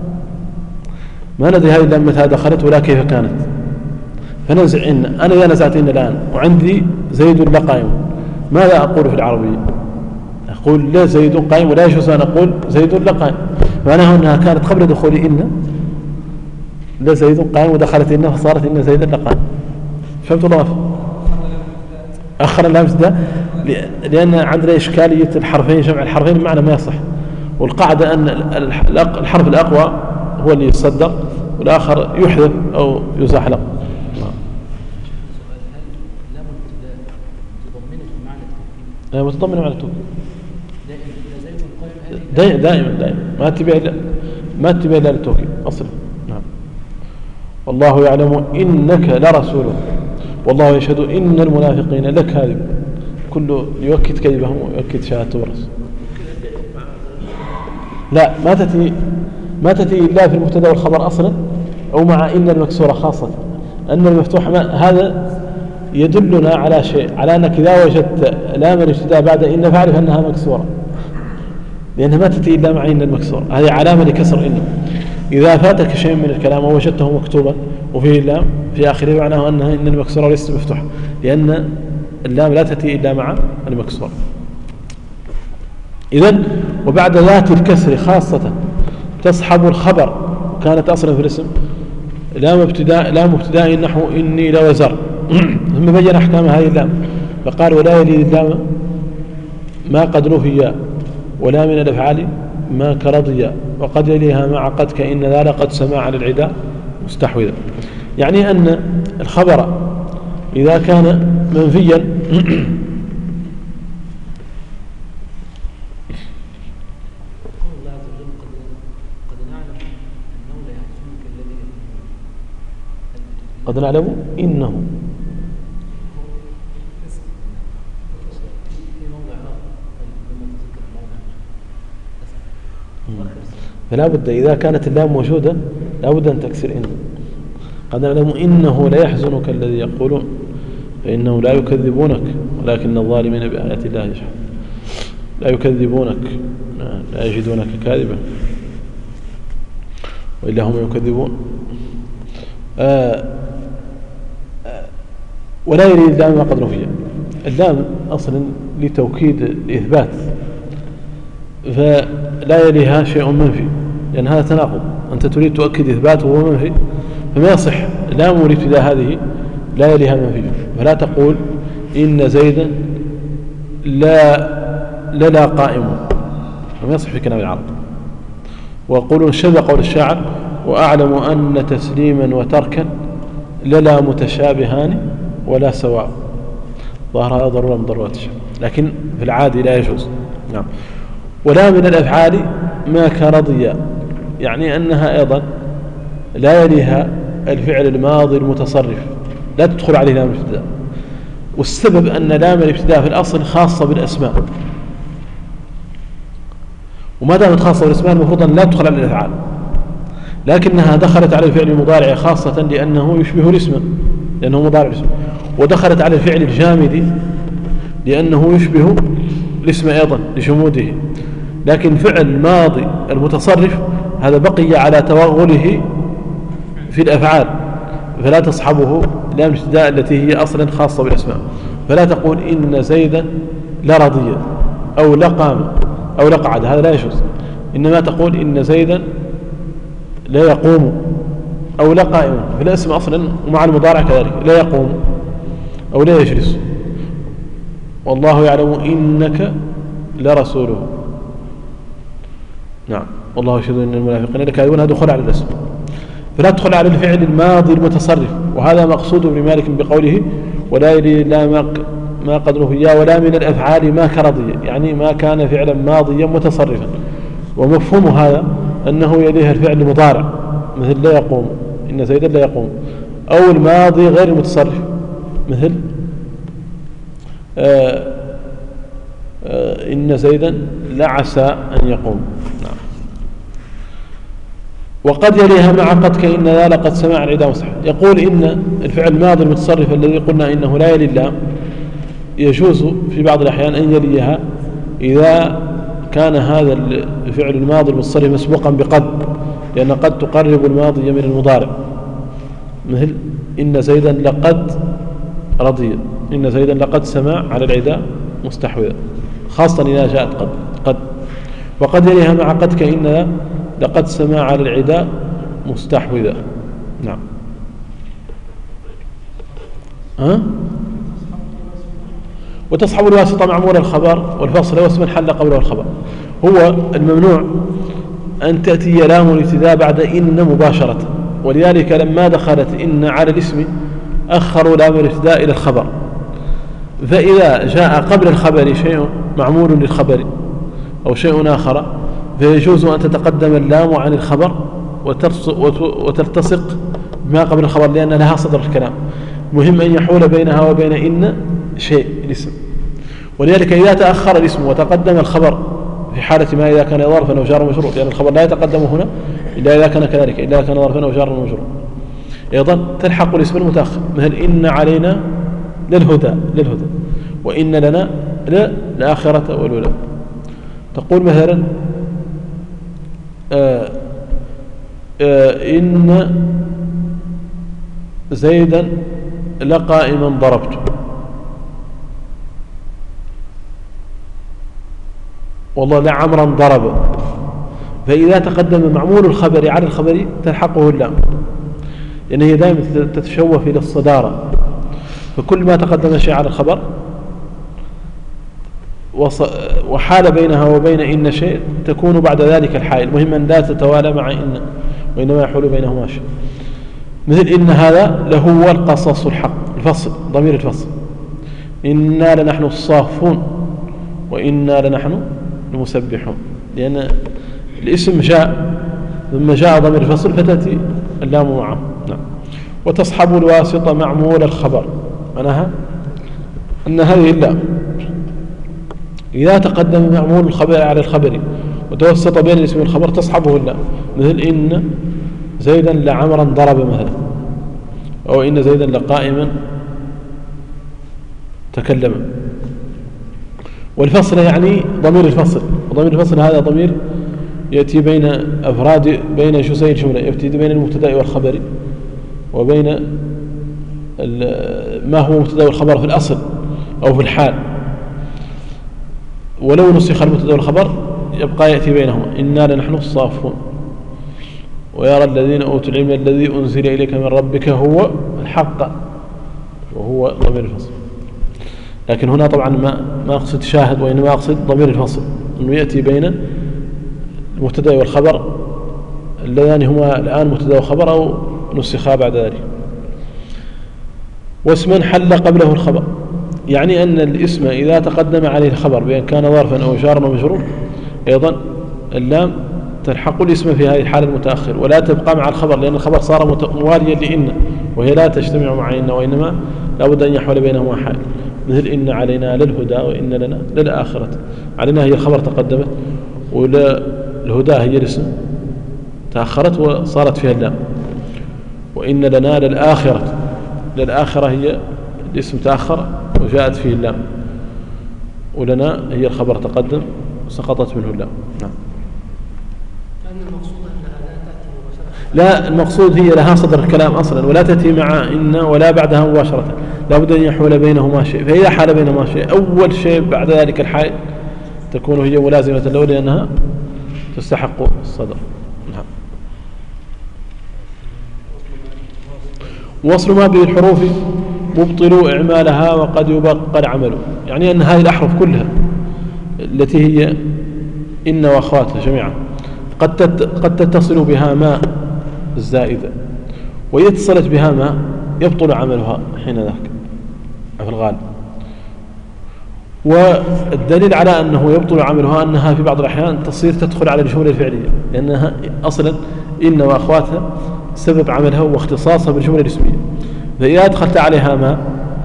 S2: ما ندري هذه اللام متى دخلت ولا كيف كانت، فننزع إن. أنا إذا نزعت إن الآن وعندي زيد لقائم، ماذا أقول في العربية؟ أقول لا زيد قائم، ولا يجوز أن أقول زيد لقائم، معناها أنها كانت قبل دخول إن لا زيد قائم ودخلت إن فصارت إن زيد لقائم. فهمت الله؟ أخر اللام ابتداء، لأن عندنا إشكالية الحرفين، جمع الحرفين بمعنى ما يصح، والقاعدة أن الحرف الأقوى هو اللي يصدق والآخر يحذف أو يزحلق. متضمنة معنى التوكيد دائما ما تبع إلا للتوكيد أصلا. نعم. والله يعلم إنك لرسوله والله يشهد إن المنافقين لكاذب، كله يؤكد كذبهم ويؤكد شهادة الرسول. لا، ما تأتي إلا في المبتدا والخبر أصلا، أو مع إن المكسورة خاصة. أن المفتوح هذا يدلنا على شيء، على أنك إذا وجدت لام الابتداء بعد إن فاعرف أنها مكسورة، لأنها ما تأتي إلا مع إن المكسورة، هذه علامة لكسر إن. إذا فاتك شيء من الكلام ووجدته مكتوبا وفيه اللام في آخره معناه أنها إن المكسورة ليست مفتوحة، لأن اللام لا تأتي إلا مع المكسورة. إذن وبعد ذات الكسر خاصة تصحب الخبر، كانت أصلا في الاسم لام ابتداء نحو إني لوزر ثم بين أحكام هذه اللام فقال ولا يلي اللام ما قد رفيا ولا من الأفعال ما كرضيا وقد يليها مع قد كإن ذا لقد سمع على العداء مستحوذا. يعني أن الخبر إذا كان منفيا قد نعلم إنه فلا بد إذا كانت اللام موجودة لا بد أن تكسر إن. قد نعلم إنه لا يحزنك الذي يقولون فإنه لا يكذبونك ولكن الظالمين بآيات الله يجحدون. لا يكذبونك، لا يجدونك كاذبا وإلا هم يكذبون. ولا يريد اللام ما قد رفيا، اللام أصلا لتوكيد الإثبات، فلا يليها شيء منفي، لأن هذا تناقض، أنت تريد تؤكد إثبات وهو منفي، فما يصح لام الابتداء هذه لا يليها منفي، فلا تقول إن زيدا لا قائم، فما يصح في كلام العرب. ويقولون شذ قول الشاعر وأعلم أن تسليما وتركا للا متشابهان ولا سواء، ظهر هذا ضرورة من ضرورات الشعر، لكن في العادي لا يجوز. نعم. ولا من الأفعال ما كرضيا، يعني أنها أيضا لا يليها الفعل الماضي المتصرف، لا تدخل عليه لام الابتداء، والسبب أن لام الابتداء في الأصل خاصة بالأسماء، وما دامت خاصة بالأسماء المفروض أن لا تدخل على الأفعال، لكنها دخلت على الفعل المضارع خاصة لأنه يشبه الاسم، لأنه مضارع الاسم، ودخلت على الفعل الجامد لأنه يشبه الاسم أيضا لشموده، لكن فعل الماضي المتصرف هذا بقي على توغله في الأفعال، فلا تصحبه لام الابتداء التي هي أصلا خاصة بالأسماء. فلا تقول إن زيدا لرضي أو لقام أو لقعد، هذا لا يجوز، إنما تقول إن زيدا لا يقوم أو لا قائم في الاسم أصلا، ومع المضارع كذلك لا يقوم أو لا يجلس. والله يعلم إنك لرسوله نعم. والله يشهد أن المنافقين لكاذبون، هذا دخول على الاسم، فلا تدخل على الفعل الماضي المتصرف. وهذا مقصود ابن مالك بقوله ولا يلي لا ما قدره إياه ولا من الأفعال ما كرضي، يعني ما كان فعلا ماضيا متصرفا. ومفهوم هذا أنه يليها الفعل المضارع مثل لا يقوم، إن زيدا لا يقوم، أو الماضي غير المتصرف مثل إن زيدا لعسى أن يقوم. نعم. وقد يليها مع قد كإن لا لقد سمع العداء مستحيل. يقول إن الفعل الماضي المتصرف الذي قلنا إنه لا يلي اللام يجوز في بعض الأحيان أن يليها إذا كان هذا الفعل الماضي المتصرف مسبوقا بقد، لأن قد تقرب الماضي من المضارع، مثل إن زيدا لقد رضي، إن زيدا لقد سمع على العداء مستحوذا، خاصة إذا جاءت قد. وقد يليها مع قد كإن لقد سمع على العداء مستحوذا. نعم. وتصحب الواسطة معمول الخبر والفصل واسما حل قبله الخبر. هو الممنوع أن تأتي لام الابتداء بعد إن مباشرة، ولذلك لما دخلت إن على الاسم أخروا لام الابتداء إلى الخبر. فإذا جاء قبل الخبر شيء معمول للخبر أو شيء آخر فيجوز أن تتقدم اللام عن الخبر وتلتصق بما قبل الخبر، لأن لها صدر الكلام. مهم أن يحول بينها وبين إن شيء الاسم. ولذلك إذا تأخر الاسم وتقدم الخبر في حالة ما إذا كان ظرفا أو جارا مجرور، لأن الخبر لا يتقدم هنا إلا إذا كان كذلك، إلا إذا كان ظرفا أو جارا مجرور. أيضا تلحق الاسم المتأخر مثل إن علينا للهدى وإن لنا للآخرة والأولى. تقول مثلا إن زيدا لقائما ضربته، والله لعمرا ضرب. فإذا تقدم معمول الخبر على الخبر تلحقه اللام، لأن هي دائما تتشوف إلى الصدارة، فكل ما تقدم شيء على الخبر وحال بينها وبين إن شيء تكون بعد ذلك الحائل. المهم أن لا تتوالى مع إن، وإنما يحول بينهما شيء. مثل إن هذا لهو القصص الحق، الفصل ضمير الفصل، إنا لنحن الصافون وإنا لنحن المسبحون، لأن الاسم جاء ثم جاء ضمير الفصل فتأتي اللام معه. نعم. وتصحب الواسطة معمول الخبر، معناها أن هذه اللام إذا تقدم معمول الخبر على الخبر وتوسط بين الاسم والخبر تصحبه اللام، مثل إن زيدا لعمرا ضرب مثلا، أو إن زيدا لقائما تكلم. والفصل يعني ضمير الفصل، وضمير الفصل هذا ضمير يأتي بين أفراد، بين جزئي الجملة، يأتي بين المبتدأ والخبر وبين ما هو مبتدأ والخبر في الأصل أو في الحال. ولو نسخ المبتدأ والخبر يبقى يأتي بينهما، إنا لنحن الصافون ويرى الذين أوتوا العلم الذي أنزل إليك من ربك هو الحق، وهو ضمير الفصل. لكن هنا طبعا ما أقصد شاهد، وإنما أقصد ضمير الفصل، أنه يأتي بين المبتدأ والخبر اللذان هما الآن مبتدأ وخبر أو نسخا بعد ذلك. واسما حل قبله الخبر، يعني أن الاسم إذا تقدم عليه الخبر بأن كان ظرفا أو جارا أو مجرور أيضا اللام تلحق الاسم في هذه الحالة المتأخر ولا تبقى مع الخبر، لأن الخبر صار مواليا لإن، وهي لا تجتمع مع إن، وإنما لا بد أن يحول بينهما حال. مثل إن علينا للهدى وإن لنا للآخرة. علينا هي الخبر تقدمت، والهدى هي الاسم تأخرت وصارت فيها اللام. وإن لنا للآخرة، للآخرة هي الاسم تأخر وجاءت فيه اللام، ولنا هي الخبر تقدم وسقطت منه اللام. نعم. لا، المقصود هي لها صدر الكلام أصلا ولا تأتي مع إن ولا بعدها مباشرة، لا بد أن يحول بينهما شيء. فإذا حال بينهما شيء أول شيء بعد ذلك الحائل تكون هي ملازمة له لأنها تستحق الصدر. نعم. وصل ما به الحروف مبطلوا إعمالها وقد يبقى العمل، يعني أن هذه الأحرف كلها التي هي إن وأخواتها جميعا قد تتصل بها ماء الزائدة، وإذا اتصلت بها ماء يبطل عملها حين ذاك في الغالب. والدليل على أنه يبطل عملها أنها في بعض الأحيان تصير تدخل على الجملة الفعلية، لأنها أصلا إن وأخواتها سبب عملها واختصاصها بالجملة الاسمية، فإذا أدخلت عليها ما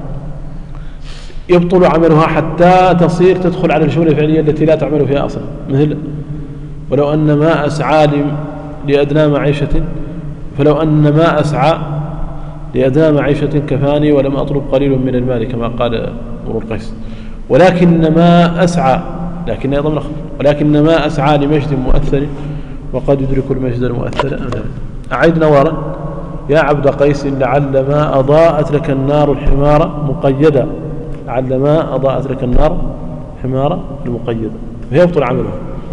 S2: يبطل عملها حتى تصير تدخل على الجملة الفعلية التي لا تعمل فيها أصلا، مثل ولو أن ما أسعى لأدنى معيشة، فلو أن ما أسعى لأدنى معيشة كفاني ولم أطلب قليل من المال كما قال امرؤ القيس. ولكن ما أسعى، لكن أيضا ولكن ما أسعى لمجد مؤثر وقد يدرك المجد المؤثر. أعيد نوارا يا عبد قيس لعل ما أضاءت لك النار الحمار مقيدة، لعل ما أضاءت لك النار حمار المقيدة، فيبطل عمله.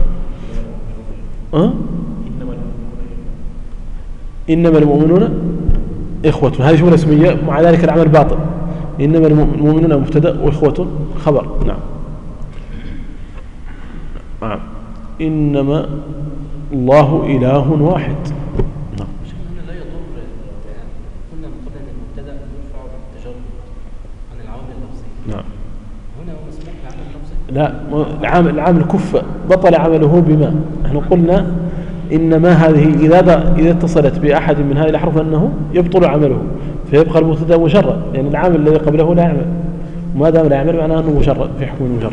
S2: إنما المؤمنون إخوة، هذه جملة اسمية، مع ذلك العمل باطل. إنما المؤمنون مبتدأ وإخوة خبر. نعم. إنما الله إله واحد.
S4: نعم. لا يضر، قلنا من قبل أن المبتدأ يرفع بالتجرد عن العوامل اللفظية. نعم. هنا هو مسموح بعمل لفظي؟
S2: لا، العامل كف بطل عمله بما نحن قلنا. إنما هذه إذا اتصلت بأحد من هذه الأحرف أنه يبطل عمله، فيبقى المبتدأ مجرد، يعني العامل الذي قبله لا يعمل، وما دام لا يعمل معناه أنه مجرد في حكم المجرد.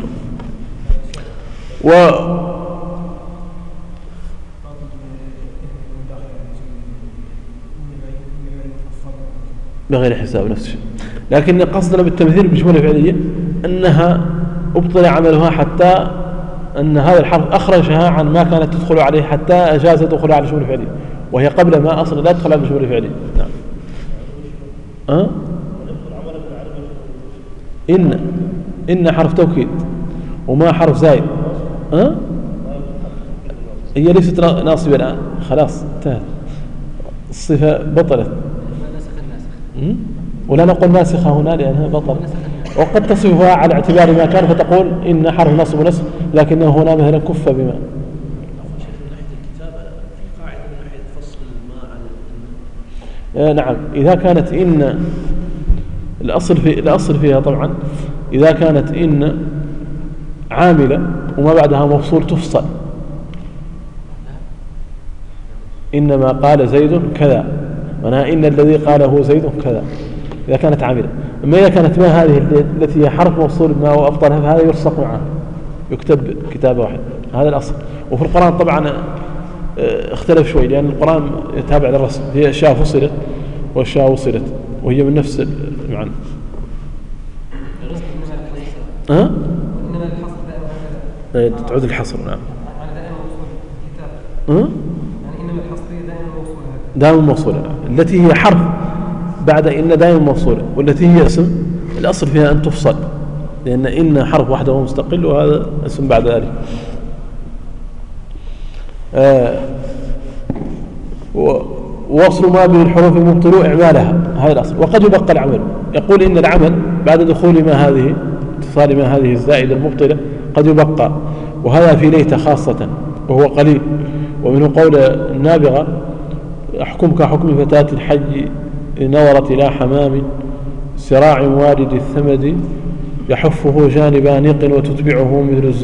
S2: بغير حساب نفس الشيء، لكن قصدنا بالتمثيل بالجملة الفعلية أنها أبطل عملها حتى أن هذا الحرف أخرجها عن ما كانت تدخل عليه حتى أجاز دخولها على الجملة الفعلية، وهي قبل ما أصلا لا تدخل على الجملة الفعلية. نعم. إن حرف توكيد وما حرف زائد. هي ليست ناصبة الآن، خلاص انتهت الصفة، بطلت. ولا نقول ناسخة هنا لأنها بطلت، وقد تصفها على اعتبار ما كان فتقول إن حرف نصب ونسخ، لكنه هنا مثلا كف بما. نعم. إذا كانت إن الأصل فيها طبعا إذا كانت إن عاملة وما بعدها مفصول تفصل. إنما قال زيد كذا، معناها إن الذي قاله زيد كذا إذا كانت عاملة. أما إذا كانت ما هذه التي هي حرف موصول ما وأبطلها فهذا يلصق معها، يكتب كتابة واحد، هذا الأصل. وفي القرآن طبعا اختلف شوي، لأن القرآن يتابع للرسم، هي أشياء فصلت وأشياء وصلت وهي من نفس المعنى.
S1: إنما الحصر دائما
S2: تعود الحصر. نعم.
S1: يعني إنما الحصرية دائما موصولة،
S2: دائما موصولة، التي هي حرف بعد إن دائما موصولة، والتي هي اسم الأصل فيها أن تفصل، لأن إن حرف وحده مستقل وهذا اسم بعد ذلك. ووصل ما به الحروف المبطل إعمالها، هذا الأصل. وقد يبقى العمل، يقول إن العمل بعد دخول ما هذه اتصال ما هذه الزائدة المبطلة قد يبقى، وهذا في ليت خاصة وهو قليل. ومنه قول النابغة أحكمك حكم فتاة الحي نورت إلى حمام سراع وارد الثمد يحفه جانب نيق وتتبعه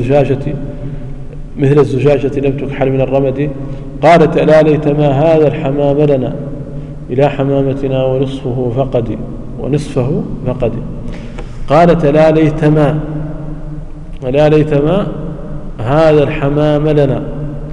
S2: مثل الزجاجة لم تكحل من الرمد. قالت ألا ليت ما هذا الحمام لنا إلى حمامتنا ونصفه فقد. قالت لا ليت ما هذا الحمام لنا.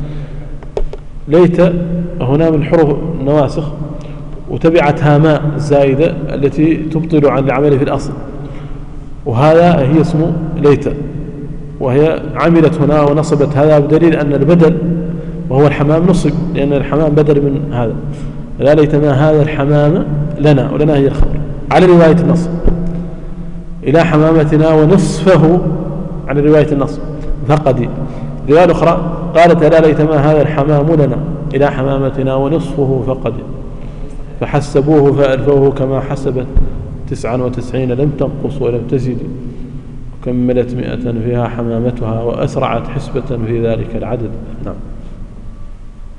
S2: ليت هنا من حروف النواسخ، وتبعتها ماء الزائدة التي تبطل عن العمل في الأصل، وهذا هي اسمه ليت، وهي عملت هنا ونصبت هذا بدليل أن البدل وهو الحمام نصب، لأن الحمام بدل من هذا. لا ليت ما هذا الحمام لنا، ولنا هي الخبر على رواية النصب، إلى حمامتنا ونصفه على رواية النصب فقد. رواية أخرى قالت لا ليت ما هذا الحمام لنا إلى حمامتنا ونصفه فقد. فحسبوه فألفوه كما حسبت 99 لم تنقص ولم تزد، وكملت 100 فيها حمامتها وأسرعت حسبة في ذلك العدد. نعم.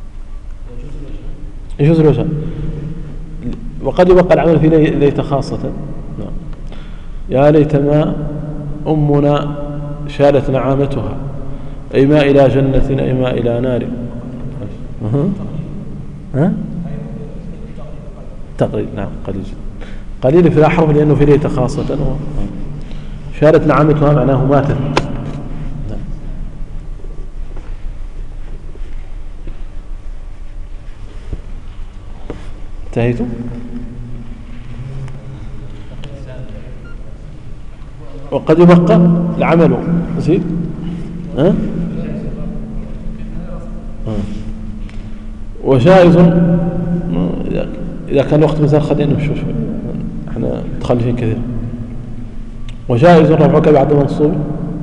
S2: يجوز الوجهان. وقد يبقى العمل في ليت خاصة. نعم. يا ليتما أمنا شالت نعامتها أي ما إلى جنة أي ما إلى نار. ها؟ تقريب. نعم قليل قليل في الأحرف لأنه في ليت خاصة. شالت نعامتها معناه ماتت. انتهيتم؟ وقد يبقى العمل زيد. وجائز إذا كان الوقت مازال خلينا نمشي شوي احنا متخلفين كثير. وجائز رفعك بعد منصوب.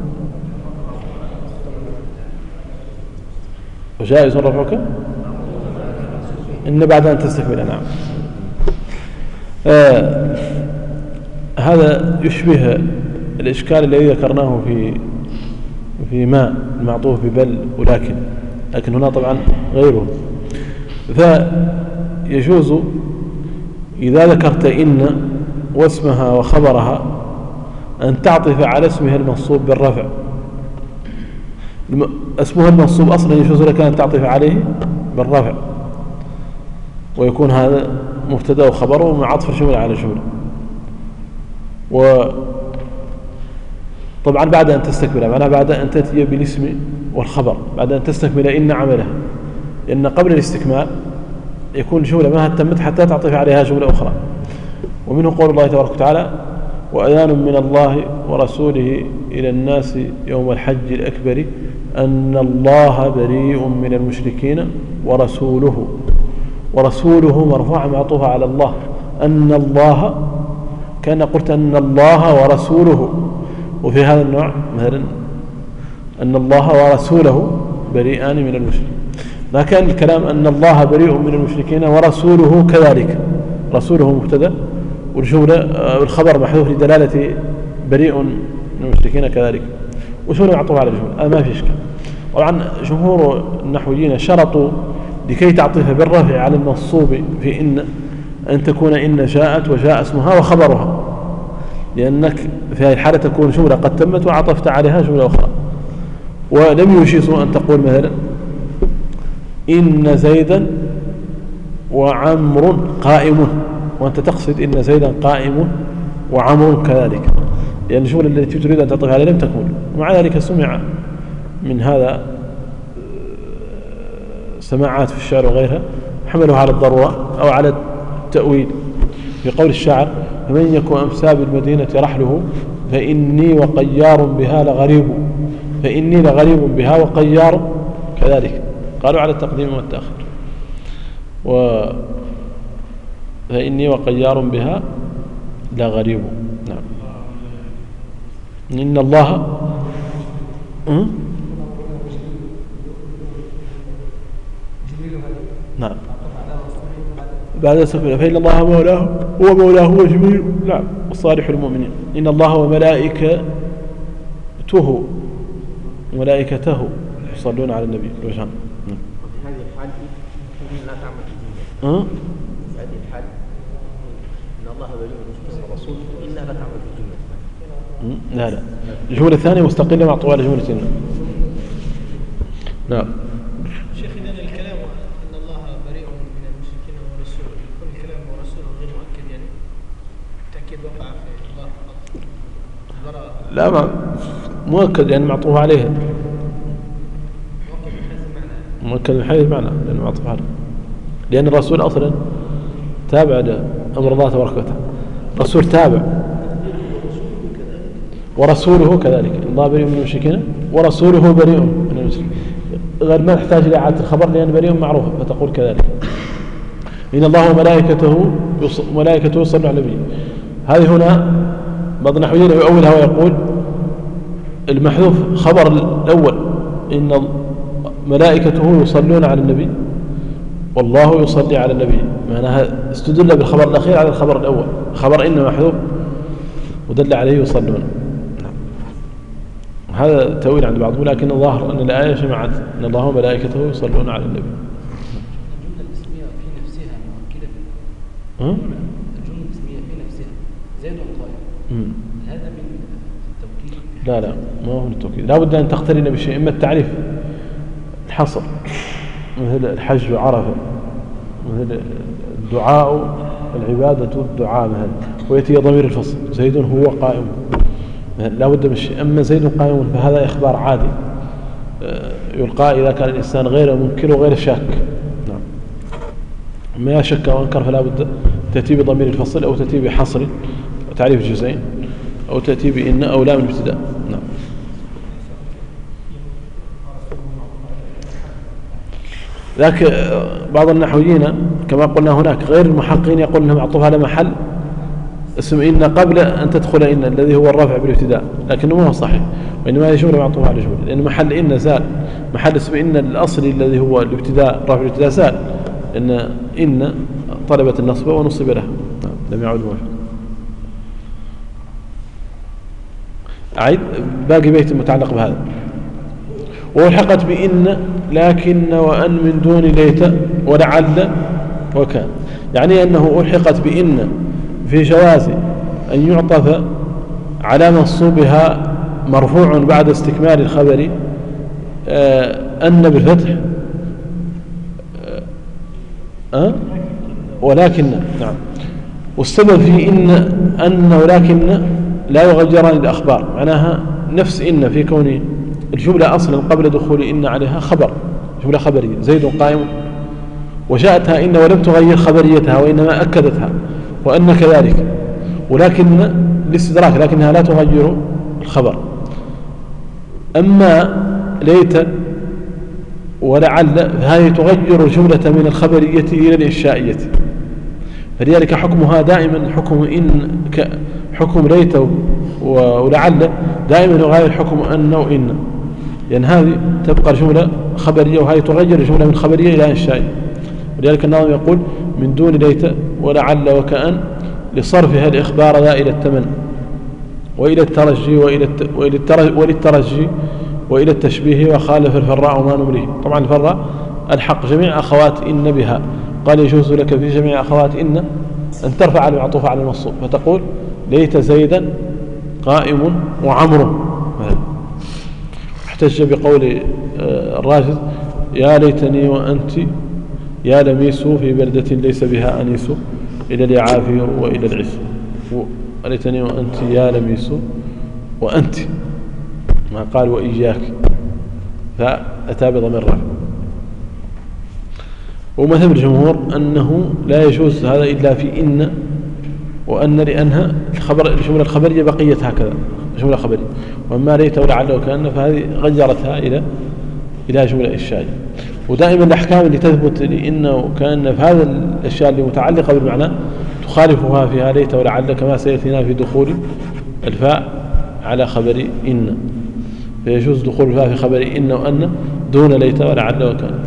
S2: وجائز رفعك إن بعد أن تستكمل. نعم. هذا يشبه الإشكال الذي ذكرناه في ما المعطوف ببل ولكن، لكن هنا طبعا غيره. فيجوز إذا ذكرت إن واسمها وخبرها أن تعطف على اسمها المنصوب بالرفع. اسمها المنصوب أصلا يجوز لك أن تعطف عليه بالرفع، ويكون هذا مبتدا وخبره ومع عطف جملة على جملة. وطبعا بعد أن تستكمل، معناها بعد أن تأتي بالاسم والخبر، بعد أن تستكمل إن عمله، لأن قبل الاستكمال يكون جملة ما تمت حتى تعطف عليها جملة أخرى. ومنه قول الله تبارك وتعالى: وأذان من الله ورسوله إلى الناس يوم الحج الأكبر أن الله بريء من المشركين ورسوله مرفوعة معطوفة على الله. أن الله كان قلت أن الله ورسوله، وفي هذا النوع مثلا أن الله ورسوله بريئان من المشركين. ما كان الكلام أن الله بريء من المشركين ورسوله كذلك، رسوله مبتدا والجملة الخبر محذوف لدلالة بريء من المشركين كذلك، وجملة معطوفة على الجملة. ما في إشكال. طبعا جمهور النحويين شرطوا لكي تعطف بالرفع على المنصوب في أن تكون إن جاءت وجاء اسمها وخبرها، لأنك في هذه الحالة تكون جملة قد تمت وعطفت عليها جملة أخرى. ولم يجيزوا أن تقول مثلا إن زيدا وعمر قائم، وأنت تقصد إن زيدا قائم وعمر كذلك، لأن الجملة التي تريد أن تعطف عليها لم تكمل. ومع ذلك سمع من هذا سماعات في الشعر وغيرها حملوا على الضرورة أو على التأويل في قول الشاعر: فمن يكن أمسى بالمدينة رحله فإني وقيار بها لغريب، فإني لغريب بها وقيار كذلك. قالوا على التقديم والتأخير. فإني وقيار بها لغريب. نعم. إن الله نعم بعد سفر فإن الله مولاه هو مولاه هو جبريل نعم الصالح المؤمنين. إن الله وملائكته يصلون على النبي الوجهان.
S5: وفي هذه الحال لا تعمل في الجملة. في هذه الحال إن الله بريء من الرسول إلا لا تعمل في الجملة.
S2: لا الجملة الثانية مستقلة مع طوال جملة. نعم.
S6: شيخ إذن الكلام إن الله بريء من المشركين ورسوله، كل كلام ورسوله غير مؤكد، يعني تأكيد وقع في الله فقط.
S2: لا ما مؤكد يعني معطوف عليها. مؤكد من حيث المعنى لأنه معطوف عليه، لأن الرسول أصلا تابع لأمر الله تبارك وتعالى. الرسول تابع ورسوله كذلك. الله بريء من المشركين ورسوله بريء من المشركين، غير ما تحتاج إلى إعادة الخبر لأن بريء معروفة فتقول كذلك. إن الله وملائكته يصلون على النبي. هذه هنا بعض النحويين يؤولها ويقول المحذوف خبر الأول إن ملائكته يصلون على النبي والله يصلي على النبي، معناها استدل بالخبر الأخير على الخبر الأول. خبر إن محذوف ودل عليه يصلون. هذا تأويل عند بعضهم، لكن الظاهر أن الآية جمعت إن الله وملائكته يصلون على النبي.
S4: الجملة الاسمية في نفسها الجملة الاسمية في نفسها زيد قائم، هذا من التوكيد؟
S2: لا ما هو من التوكيد، لا بد أن تقترن بشيء، إما التعريف الحصر مثل الحج وعرفة، مثل الدعاء العبادة الدعاء مثلا، ويأتي ضمير الفصل زيد هو قائم، لا بد من شيء. أما زيد قائم فهذا إخبار عادي يلقى إذا كان الإنسان غير منكر وغير شاك. نعم. ما شك وانكر فلا بد تأتي بضمير الفصل أو تأتي بحصر تعريف الجزئين أو تأتي بإن أو لام الابتداء. نعم. ذاك بعض النحويين كما قلنا هناك غير المحققين يقول انها معطوف على محل اسم إن قبل أن تدخل إن الذي هو الرافع بالابتداء، لكنه ما هو صحيح، وإنما هذه جملة معطوفة على جملة، لأن محل إن زال، محل اسم إن الأصلي الذي هو الابتداء رافع الابتداء زال، إن طلبت النصب ونصب له. لم يعد موجود. أعيد باقي بيت متعلق بهذا. والحقت بإن لكن وأن من دون ليت ولعل وكان، يعني أنه ألحقت بإن في جواز أن يعطف على منصوبها مرفوع بعد استكمال الخبر أن بالفتح ولكن. نعم. والسبب في أن ولكن لا يغيران الأخبار، معناها نفس إن في كون الجملة أصلا قبل دخول إن عليها خبر، جملة خبرية زيد قائم، وجاءتها إن ولم تغير خبريتها وإنما أكدتها، وأن كذلك، ولكن الاستدراك لكنها لا تغير الخبر. أما ليت ولعل فهذه تغير جملة من الخبرية إلى الإنشائية، فلذلك حكمها دائما حكم ليت ولعل دائما يغير حكم أن وإن، لأن هذه تبقى جملة خبرية وهذه تغير جملة من خبرية إلى إنشائية. ولذلك الناظم يقول من دون ليت ولعل وكأن لصرفها الإخبار ذا إلى التمن وإلى الترجي وللترجي وإلى التشبيه وخالف الفراء ما نمليه. طبعا الفراء الحق جميع أخوات إن بها، قال يجوز لك في جميع أخوات إن أن ترفع المعطوف على المنصوب فتقول ليت زيدا قائم وعمر. احتج بقول الراشد يا ليتني وأنت يا لميس في بلدة ليس بها أنيس إلى اليعافير وإلى العس. ليتني وأنت يا لميس وأنت، ما قال وإياك، فأتى بضمير الرفع. ومذهب الجمهور أنه لا يجوز هذا إلا في إن وأن، لأنها الجملة الخبرية بقيت هكذا جملة خبرية، وما ليت ولعل وكأن فهذه غيرتها إلى جملة إنشائية. ودائما الأحكام اللي تثبت لإن وكأن في هذا الأشياء اللي متعلقة بالمعنى تخالفها فيها ليت ولعل، كما سيأتينا في دخول الفاء على خبر إن، فيجوز دخول الفاء في خبر إن وأن دون ليت ولعل وكأن.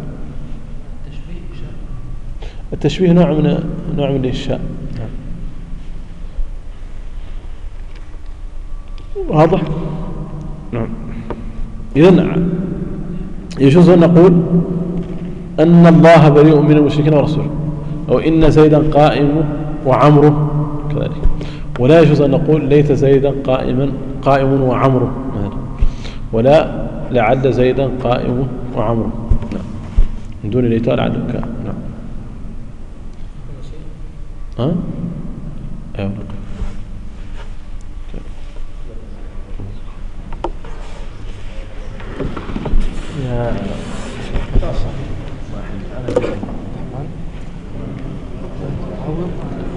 S2: التشبيه نوع من الإنشاء. واضح؟ نعم. إذن يجوز أن نقول أن الله بريء من المشركين ورسوله، أو إن زيدا قائم وعمره كذلك، ولا يجوز أن نقول ليت زيدا قائم وعمره، ولا لعل زيدا قائم وعمره. نعم. من دون ليت لعل كان. نعم. أيوة.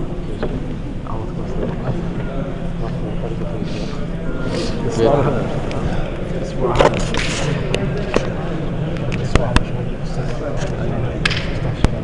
S2: يا